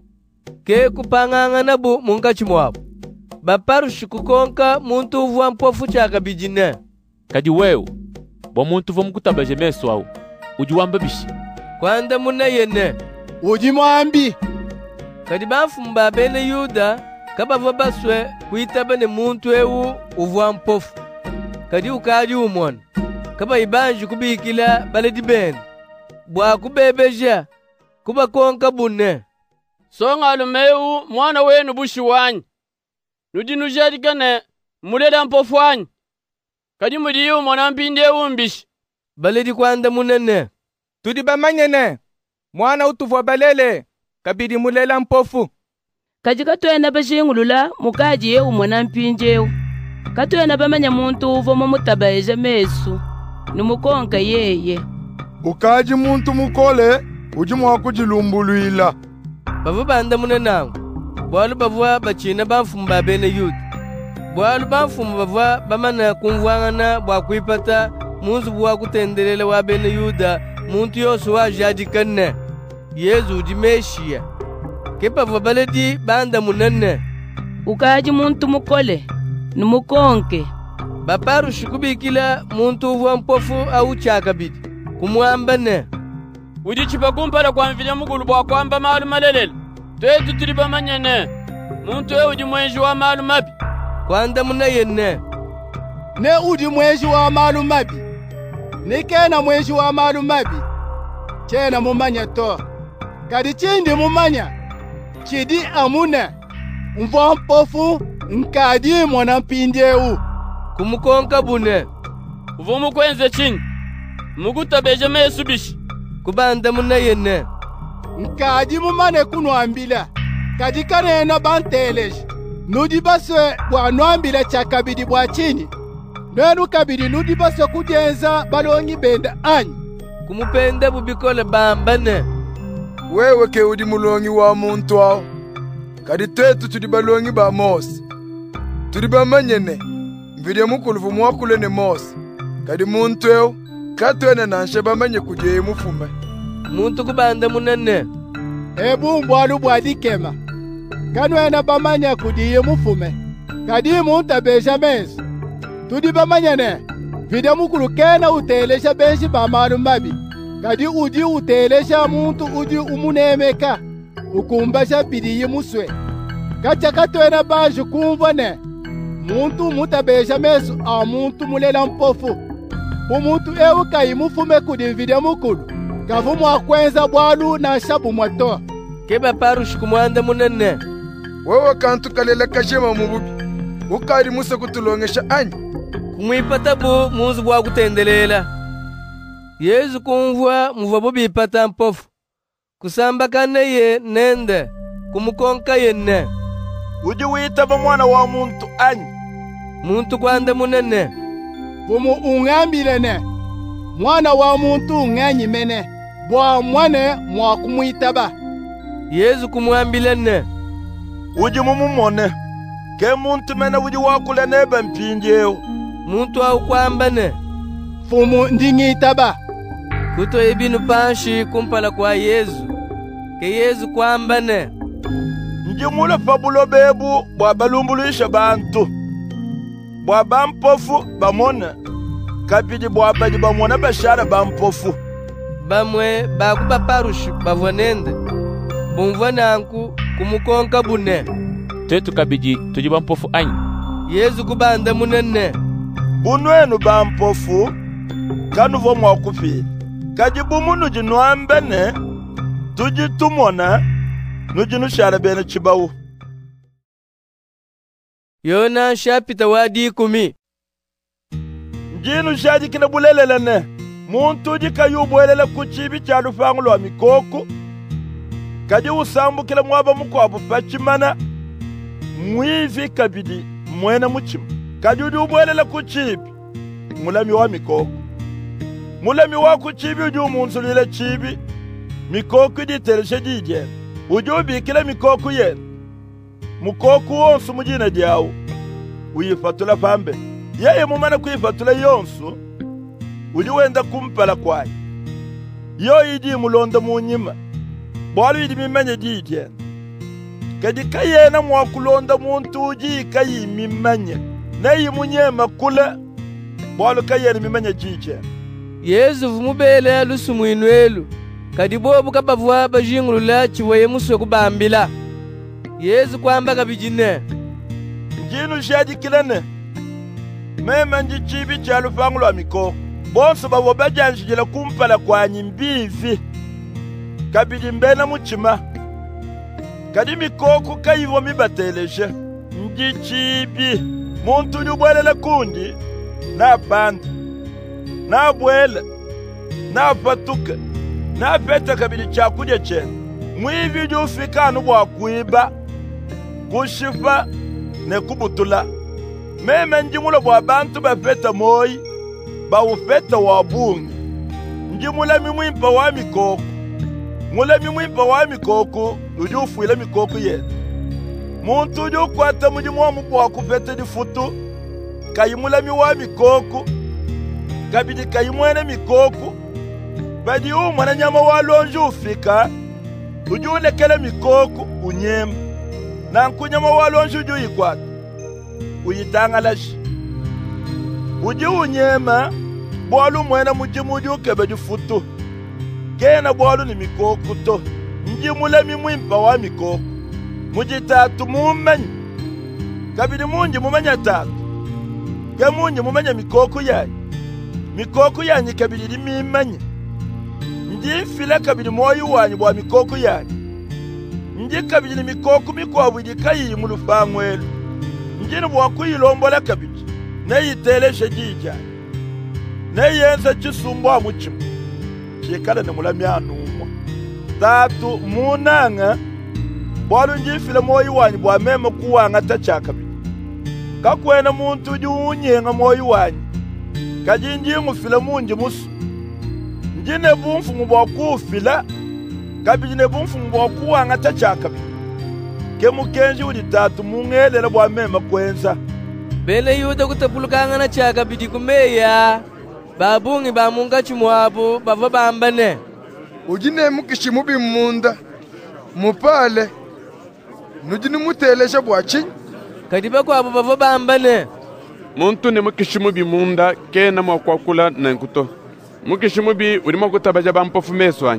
Ke kupanganga nabu munga chimwabo. Baparushi kukonka muntu uvuwa mpofu chaka bijine. Kadi wewe bwa muntu uvo mukutabaje meso au ujiwamba bishi. Kwanda muna yenne. Uji mwambi. Kadi bafumba bene Yuda kabava baswe kuitaba ne muntu eu uvuwa mpofu. Kadi ukaji umona. Kaba ibanji kubikila baledi bene. Bwa kubebeja kuba konka bune. Songa alumeu mwana wenu bushi wanyi. Nudi nujarikane muleda mpofu wanyi. Kadi mudiyu mwana mpinde umbishi. Baledi kwanda munene. Tudi bamanyene. Mwana utuvwa balele. Kabidi mulela mpofu. Kaji katwena bashingulula mukaji ye umwana mpinjeu. Katwena bamanya muntu uvo mumutabaje mesu. Numukonka yeye. Ukaji muntu mukole uji mwakujilumbuluila. Bavu banda munenangu. Bwalu bavwa bachina bamfumba bene Yuda. Bwalu bamfumba bavwa bamana kumvwangana bwa kuipata munzu bwa kutendelele wa bene Yuda muntu yosu wa jadikane. Yezu di Meshiya. Kepa bavwa baledi banda munene. Ukaji muntu mukole numukonke. Baparushi kubikila muntu uvuwa mpofu au chakabidi. Kumwambane. Udi chipakumpala kwa mvile mugulu bwa kwamba malu malelele. Twetu tuliba manyene. Muntu e udi mwenji wa malu mabi. Kwanda muna yenne. Ne udi mwenji wa malu mabi. Ne kena mwenji wa malu mabi. Chena mumanya to. Kadi chindi mumanya. Chidi amune. Mvuwa mpofu nkadi mwana mpindeu. Kumukonka bune. Uvo mukwenze chini. Mukutabeje mesu bishi. Kubanda muna yenne. Nkadi mumane kunwambila. Kadi kanena banteleje. Nudi baswe bwa nwambila chakabidi bwa chini. Nenu kabidi nudi baswe kujenza balongi benda anyi. Kumupenda bubikole bambane. Wewe ke udi mulongi wa muntu ao. Kadi tetu tudi balongi ba Mose. Tudi bamanyene. Mvide mukuluvu mwakule ne Mose. Kadi muntu eu katwene nanshe bamanye kuje mufume. Muntu kubanda munene. Ebu mbwalu bwa dikema. Kanwena bamanya kudiye mufume. Kadi muntu beja mesu. Tudi bamanyene. Vide mukulu kena utelesha benshi bamalu mabi. Kadi udi utelesha muntu udi umunemeka. Ukumbasha bidiye muswe. Kacha katwena banju kumvane. Muntu mutabeja mesu a muntu mulela mpofu. bumuntu eu kayi mufume kudi mvidya mukulu kavu mwakwenza bwalu na shabu mwato keba parushi kumwanda munene wewe kantu kalela kashema mububi ukari musa kutulongesha anyi kumwipata bu munzu bwa kutendelela Yesu kumvwa muva bubipata mpofu kusamba kane ye nende kumukonka yenne uji witaba mwana wa muntu anyi muntu kwanda munene bumu ungambilene mwana wa muntu unganyi mene bwa mwane mwa kumwitaba Yesu kumwambilene uji mumumone ke muntu mene uji wakulene bempinjeo muntu au kwambane fumu ndingitaba kuto ibinu panshi kumpala kwa Yesu ke Yesu kwambane njimule fabulo bebu bwa balumbuluisha bantu bwa bampofu bamona kabidi bwa badi bamona bashara bampofu bamwe bakuba parushu bavonende bumvananku kumukonka bune tetu kabiji tuji bampofu anyi Yesu kubanda munene bunwenu bampofu kanuvo mwakufi kaji bumunu jinwambene tuji tumona nujinu shara bene chibawu Yona shapita wadi kumi njinu shaji kina bulelelene muntu jika yubwelele kuchibi chalu fangulo wa mikoku kaji usambu kila mwaba mukwabu pachimana mwivi kabidi mwena muchimu kaji ujubwelele kuchibi mulami wa mikoku mulami wa kuchibi uju munsulile chibi mikoku ditereshe dije ujubi kila mikoku yen mukoku wonsu mujina diawu uyifatula pambe yeye mumana kuyifatula yonsu uji wenda kumpala kwayi yo idi mulonda munyima bwalu idi mimenye dije kadi kayena mwakulonda muntu uji kayi mimenye nayi munyema kula bwalu kayena mimenye dije Yesu vumubele lusumu inwelu kadi bobu kabavwa bajingulula chiweye muswe kubambila Yesu kwamba kabijine njinu shadi kilene mema nji chibi chalu fangulo amiko bonso babo bajanjijila kumpala kwa nyimbivi kabidi mbena muchima kadi mikoku kayivo mibateleje nji chibi muntu ujubwelele kundi na panda na bwele na fatuke na peta kabidi chakudya chene mwivi ujufika anu bwa kuiba kushifa ne kubutula meme njimula bwa bantu bafeta moi bawufeta wa bungi njimula mimwimpa wa mikoku mula mimwimpa wa mikoku ujufuile mikoku yene muntu ujukwata mujimu wa mupu wa kufeta di futu kayimula mi wa mikoku kabidi kayimwene mikoku badi umwana nyama wa lonju ufika ujulekele mikoku unyema na nkunyama wa lonju uju yikwata uyitangalashi uji unyema bwalu mwena mujimu uju kebe di futu kena bwalu ni mikoku to njimule mimwimpa wa mikoku mujitatu mumenye kabidi munji mumenya tatu ke munji mumenya mikoku yayi mikoku yanyi kabidi di mimenye nji file kabidi moyi wanyi bwa mikoku yanyi nji kabidi ni mikoku mikwabu jikayi mulufangwelu njini bwa kuyilombola kabidi neyiteleshe jijani neyenza chisumbwa muchimu chikala ne mulami anumwa tatu munanga bwalu njifile moyi wanyi bwa mema kuwanga tachakabidi kakwena muntu uji unyenga moyi wanyi kaji njingu file munji musu njine bumfumu bwa kufila kabidi ne bumfumu bwa kuwanga tachakabidi ke mukenji uli tatu mungelela bwa mema kwenza bele yuda kutapulukanga na chakabidi kumeya babungi bamunga chimwabu bava bambane ujine mukishi mubi munda mupale nujini mutelesha bwachi kadiba kwabo bava bambane muntu ne mukishi mubi munda kena mwakwakula na nkuto mukishi mubi ulimo kutabaja bampofu meswanya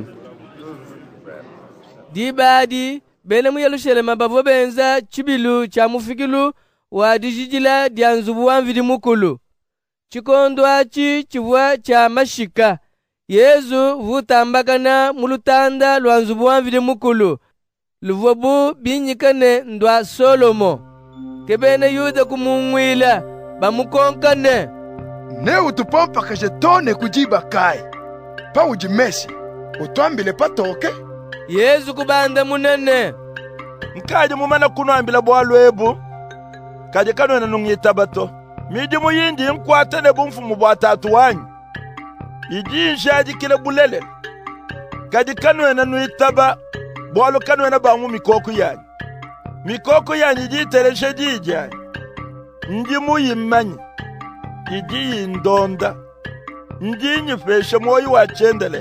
dibadi bele muyelushele mabavo benza chibilu cha mufikilu wa dijijila dianzubu wa mvidi mukulu chikondo achi chivua cha mashika. Yesu vutambakana mulutanda lwa nzubu wamvile mukulu. Luvobu binyikane ndwa Solomo. Kebene Yuda kumungwila bamukonkane. Ne utupompa kajetone kujiba kai. Pa ujimesi. Utwambile patoke. Yesu kubanda munene. Mkaje mumana kunoambila bwalwebu. Kaje kanwena nungitabato. Miji muyindi nkwata ne bumfumu bwa tatu wanyu. Iji nshaji kile bulele. Kaje kanwena nuitaba. Bwalo kanwena bamu mikoko yanyu. Mikoko yanyu iji tereshe jijani. Nji muyimanyi. Iji indonda. Nji nyifeshe moyo wa chendele.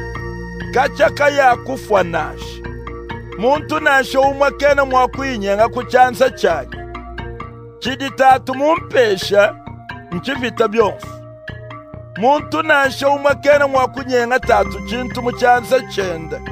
Kachaka ya kufwa nashi. Muntu nashe umwa kena mwakuinyenga kuchansa chanyu. Chidi tatu mumpesha, nchifita byonfu. Muntu nashe umwa kena mwakunyenga tatu chintu muchansa chenda.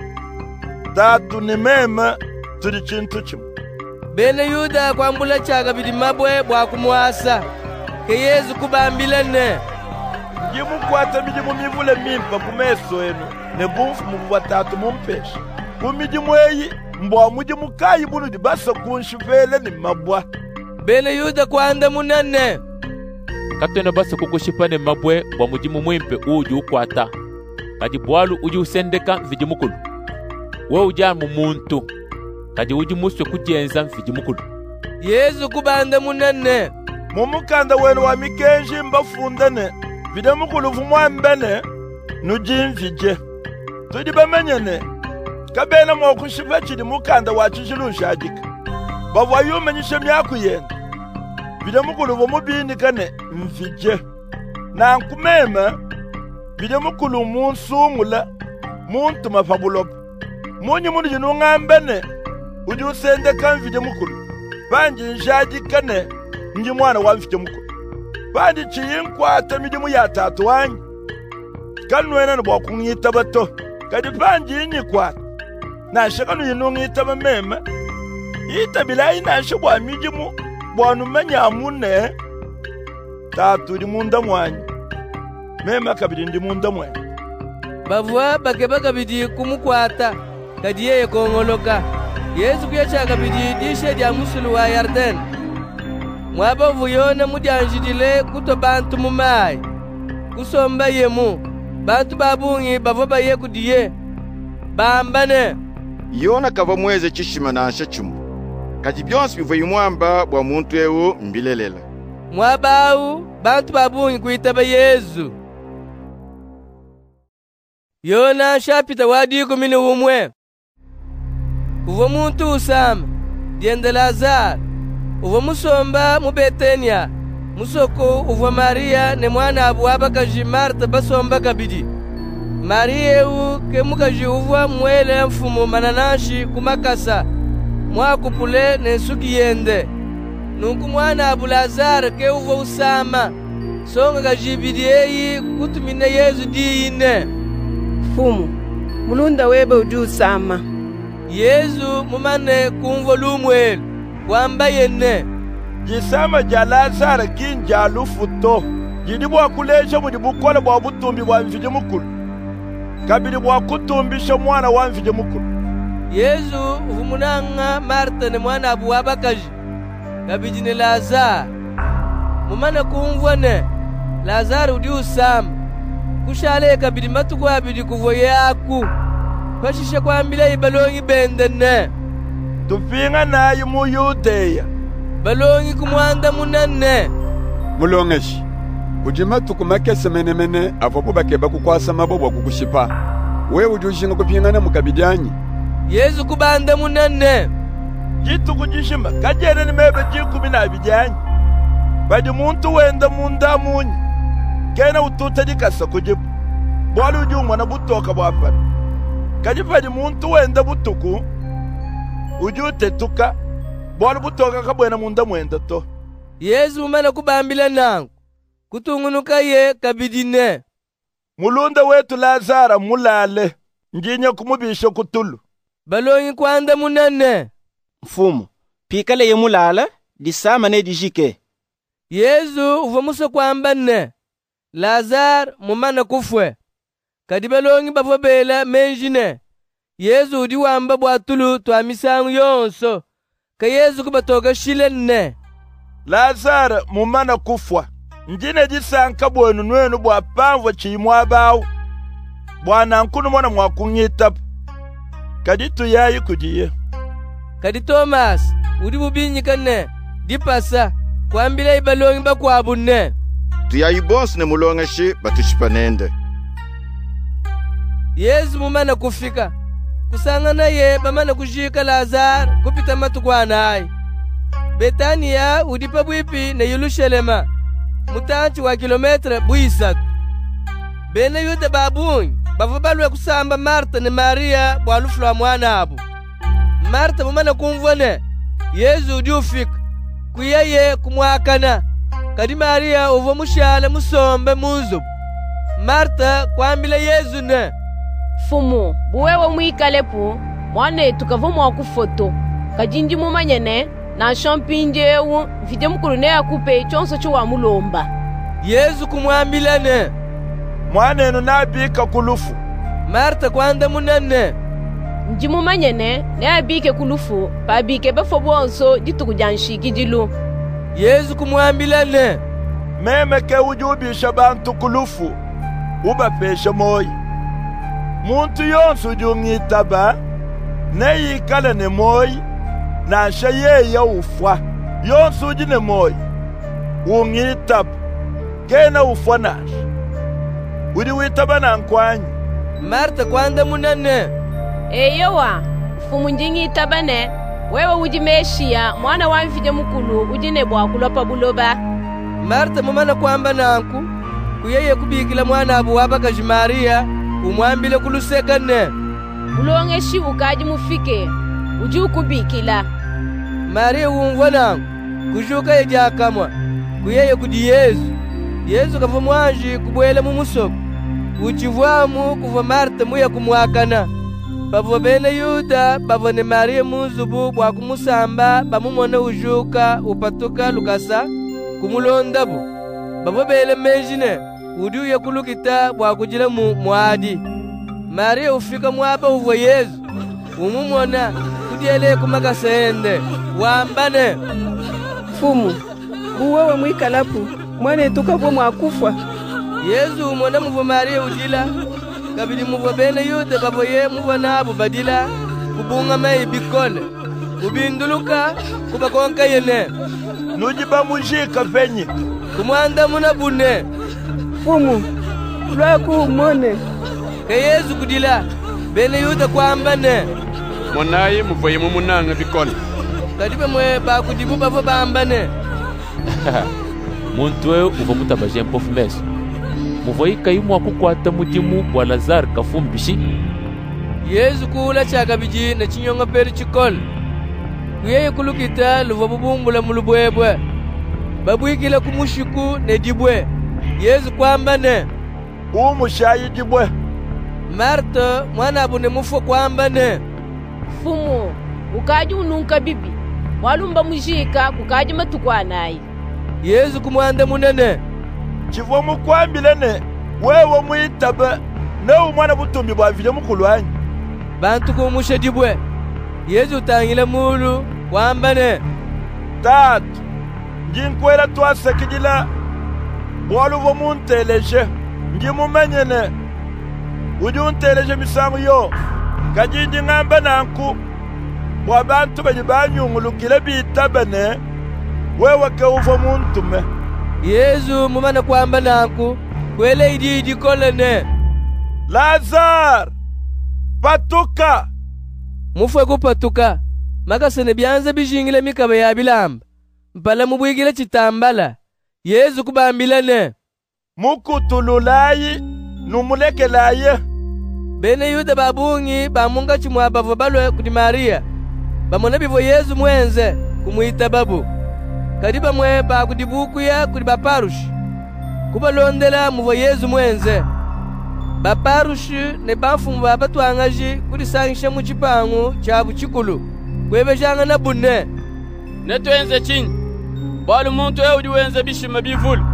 Tatu ni mema, tuli chintu chimu. Bene Yuda kwambula chaga bidi mabwe bwa kumuasa. Ke Yesu kubambilene. Jimu kwata mijimu mivule mimpa kumeso enu. Ne bumfu mbuwa tatu mumpesha. Kumijimu eyi mbwa mujimu kayi bunu dibasa kunshivele ni mabwa. Bene Yuda kwanda munene. Katwena basa kukushipane mabwe bwa mujimu mwimpe uji ukwata. Kadi bwalu uji usendeka mviji mukulu. We ujamu muntu. Kadi uji muswe kujenza mviji mukulu. Yesu kubanda munene. Mumukanda wenu wa mikenji mbafundane. Vide mukulu vumwambene. Nujimvije. Tudi bamenyene. Kabena mwakushiva chidi mukanda wachijilushajika. Bavwa yume nishe myaku yenda. Vide mukulu vumubini kane mvije. Na nkumema. Vide mukulu munsumula. Muntu mafabulopu. Munyi mundu jinu ngambene. Uji usende kamvije mukulu. Banji njajika ne. Nji mwana wa mvije mukulu. Banji chiyinkwata midimu ya tatu wanyi. Kanwena nubwa kungita bato. Kadi banji inyi kwata. Nashe kanu yinu ngita mamema. Ita bilayi nashe bwa midimu. Bwanu menya mune. Tatu di munda mwanyi. Mema kabidi ndi munda mwanyi. Bavua bakeba kabidi kumukwata. Kadi yeye kongoloka. Yesu kuyacha kabidi dishe dia musulu wa Yarden. Mwaba vuyona mudianjidile kuto bantu mumai. Kusomba yemu. Bantu babungi bavoba ye kudiye. Bambane. Yona kava mweze chishima na ansha chumu. Kadi byonsi bivuye mwamba bwa muntu ewu mbilelela. Mwabau bantu babungi kuitaba Yesu. Yona shapita wadi kumini umwe. Uvo muntu usama, diende Lazaro. Uvo musomba mu Betania. Musoko uvo Maria ne mwana abu abakaji Marta basomba kabidi. Maria u ke mukaji uvo mwele mfumu mananashi kumakasa. Mwakupule ne suki yende. Nungu mwana abu Lazaro ke uvo usama. Songa kajibidi eyi kutumine Yesu diine. Fumu, mulunda webe uju usama. Yesu mumane kumvo lumwelu. Wamba yenne. Jisama ja Lazaro kinja lufuto. Jidi bwa kulesha mudi bukola bwa butumbi bwa mvije mukulu. Kabidi bwa kutumbisha mwana wa mvije mukulu. Yesu ufumunanga Marta ne mwana abu abakaji. Kabidi ne Lazaro. Mumane kumvo ne. Lazaro udi usama. Kushale kabidi matuku abidi kuvoye aku. Pashisha kwambila ibalongi bendene. Tupinga nayi mu Yudeya. Balongi kumwanda munane. Mulongeshi. Ujima tukumake semene mene avopo bakeba kukwasa mabobo kukushipa. We ujushinga kupingana mukabidyanyi. Yesu kubanda munane. Jitu kujishima kajene ni mebe jikumi na abidyanyi. Badi muntu wenda munda munyi. Kena ututa dikasa kujibu. Bwali ujumwa na butoka bwafana. Kajifadi muntu wenda butuku. Ujute tuka. Bwali butoka kabwena munda mwenda to. Yesu umana kubambila nangu. Kutungunuka ye kabidine. Mulunda wetu Lazaro mulale. Njinya kumubisha kutulu. Balongi kwanda munane. Mfumu, pikale ye mulala, disama ne dijike. Yesu uvamuso kwamba ne. Lazare mumana kufwe. Kadi balongi bavo bela menjine. Yesu udi wamba bwatulu twa misangu yonso. Ka Yesu kubatoka shile ne. Lazare mumana kufwa. Njine jisanka bwenu nwenu bwa pamvo chimwa bawu. Bwana nkunu mwana mwakunyita. Kadi tuyayi kudiye. Kadi Thomas udi bubinyika ne. Dipasa kwambila ibalongi bakwabu ne. Tuyayi bonsi ne mulongeshi batushipanende. Yesu mumana kufika. Kusangana ye bamana kujika Lazare kupita matukwana hai. Betania udipa bwipi na Yerusalema. Mutanchi wa kilometre buisatu. Bene yude babunyi bavubalwe kusamba Marta ne Maria bwalufu lwa mwana abu. Marta mumana kumvone Yesu udi ufika. Kuyeye kumwakana. Kadi Maria uvo mushale musombe munzubu. Marta kwambila Yesu ne. Fumu, buwewe mwikalepu, mwane tukavumwa wakufoto. Kajindi mumanyene, na shampinje ewu, vide mkuru ne akupe chonso chuwa mulomba. Yesu kumwambila ne. Mwane enu nabika kulufu. Marta kwanda munene. Nji mumanyene, ne abike kulufu, pa abike bafo bonso ditukujanshiki dilu. Yesu kumwambila ne. Meme ke ujubisha bantu kulufu, uba pesha moyi. Muntu yonsu jungitaba ne yikale ne moyi na shaye ya ufwa yonsu jine moyi ungitab kena ufwa nash udi witaba na nkwanyi. Marta kwanda munane. Eyowa fumu njingitaba ne wewe ujimeshia mwana wa mfije mukulu ujine bwa kulopa buloba. Marta mumana kwamba nanku kuyeye kubikila mwana abu wabaka Maria umwambile kuluseka ne. Ulongeshi ukaji mufike uji ukubikila. Maria umva nangu kujuka yejakamwa kuyeye kudi Yesu. Yesu kava mwanji kubwele mumusoku uchivwamu kuva Marta muya kumwakana. Bavo bene Yuda bavo ne Maria munzubu bwa kumusamba bamumona ujuka upatuka lukasa kumulondabu. Bavo bele menjine udiu ya kulukita bwa kujila mu mwadi. Maria ufika mwaba uvo Yesu umumona kudiele kumakasende wambane. Fumu, uwewe mwikalapu mwane tukavo mwakufa. Yesu umona muvo Maria udila kabili muvo bene Yuda bavo ye muvo nabu badila kubunga mai bikole ubinduluka kubakonka yene nujiba mujika venye kumwanda muna bune. Fumu, lwaku umone. Ka Yesu kudila bene Yuda kwambane. Monayi muvoye mumunanga bikole. Kadibe mwe bakudibu bavo bambane. Muntu wewe uva mutabaje mpofu meso. Muvoyi kayimu akukwata mudimu wa Lazare kafumbishi. Yesu kula chaka biji na chinyonga peri chikole. Kuyeye kulukita luva bubumbula mulubwebwe. Babwikila kumushiku ne dibwe. Yesu kwambane. Umushayi dibwe. Marta mwana abu ne mufo kwambane. Fumu, ukaji ununka bibi. Walumba mujika kukaji matukwanayi. Yesu kumwanda munene. Chivo mukwambile ne wewe mwitaba ne umwana butumbi bwa vile mukulwanyi. Bantu kumusha dibwe. Yesu utangile mulu kwambane. Tatu njinkwela twasekijila bwaluvo munteleje njimumenyene udi unteleje misangu yo kajindi ng'amba nanku bwa bantu benye banyungulukile bitabane wewe ke uvo muntume. Yesu mumana kwamba nanku kwele idi idi kolene. Lazare patuka. Mufwe kupatuka makasene byanze bijingile mikaba ya bilamba mpala mubwigile chitambala. Yesu kubambilane. Mukutululayi numulekelaye. Bene Yuda babungi bamunga chimwa bavo balwe kudi Maria bamona bivo Yesu mwenze kumuita babu. Kadiba mwe bakudibukuya kudi baparushi kubalondela muvo Yesu mwenze. Baparushi ne bafumu babatwangaji kudi sangisha mu chipangu chabu chikulu kwebejanga na bunne. Netwenze chini bali muntu eudi wenze bishima bivulu.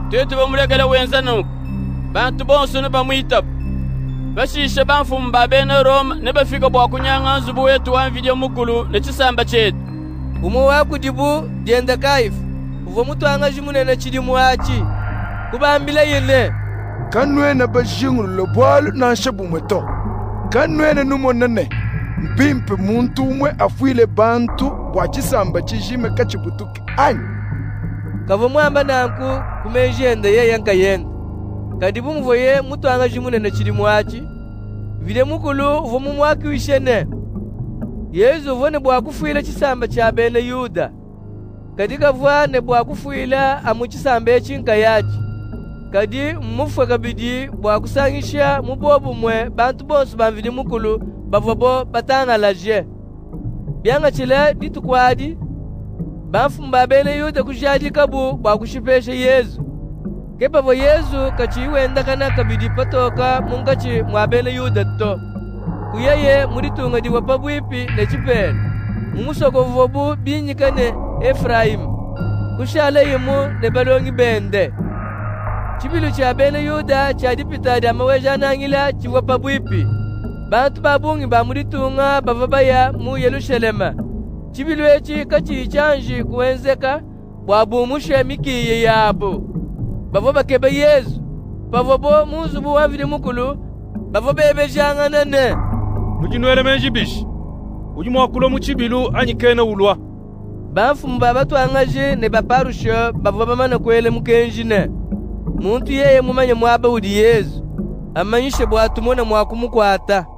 tetu bamulegele wenza nuku bantu bonso ne bamwitapu bashishe banfumu babene Roma ne bafika bwa kunyanga nzubu wetu wa mvidya mukulu ne chisamba chetu umu waku dibu dienda kaifu uvo mutu anga jimunene chidi muachi kubambila yene kanwene bajingulu bwalu na shabu mweto kanwene numonene mpimpe muntu umwe afuile bantu bwa chisamba chijime kachibutuki anyi kavo mwamba nanku kumejende ye yanka yenda kadibu mvoye mutu anga jimunene chidi muachi vile mukulu uvo mumwaki wishene Yesu uvo ne bwa kufuila chisamba cha bene Yuda kadika vwa ne bwa kufuila amu chisamba echinka yachi kadi mufwe kabidi bwa kusangisha mubobu mwe bantu bonsu bamvidi mukulu bavobo batanga laje byanga chile ditukwadi bafumba bene Yuda kujadi kabu bwa kushipesha Yesu kebavo Yesu kachiwenda kana kabidi patoka mungachi mwa bene Yuda to kuyeye muritunga diwa pabwipi ne chipele mumusoko vobu binyikane Efraim kushala yimu ne balongi bende chibilu cha bene Yuda cha dipita da maweja nangila chiwa pabwipi bantu babungi ba muritunga bavabaya mu Yerusalema chibilu echi kachi chanji kuwenzeka bwabumushe mikiye yabo bavoba kebe Yesu bavobo muzubu wavile mukulu bavobebe janganane mujinwele menji bishi ujimwakulo muchibilu anyikene ulwa bafumu babatwangaje ne baparusho bavoba mana kwele mukenjine muntu yeye mumanye mwaba udi Yesu amanyishe bwatumona mwakumukwata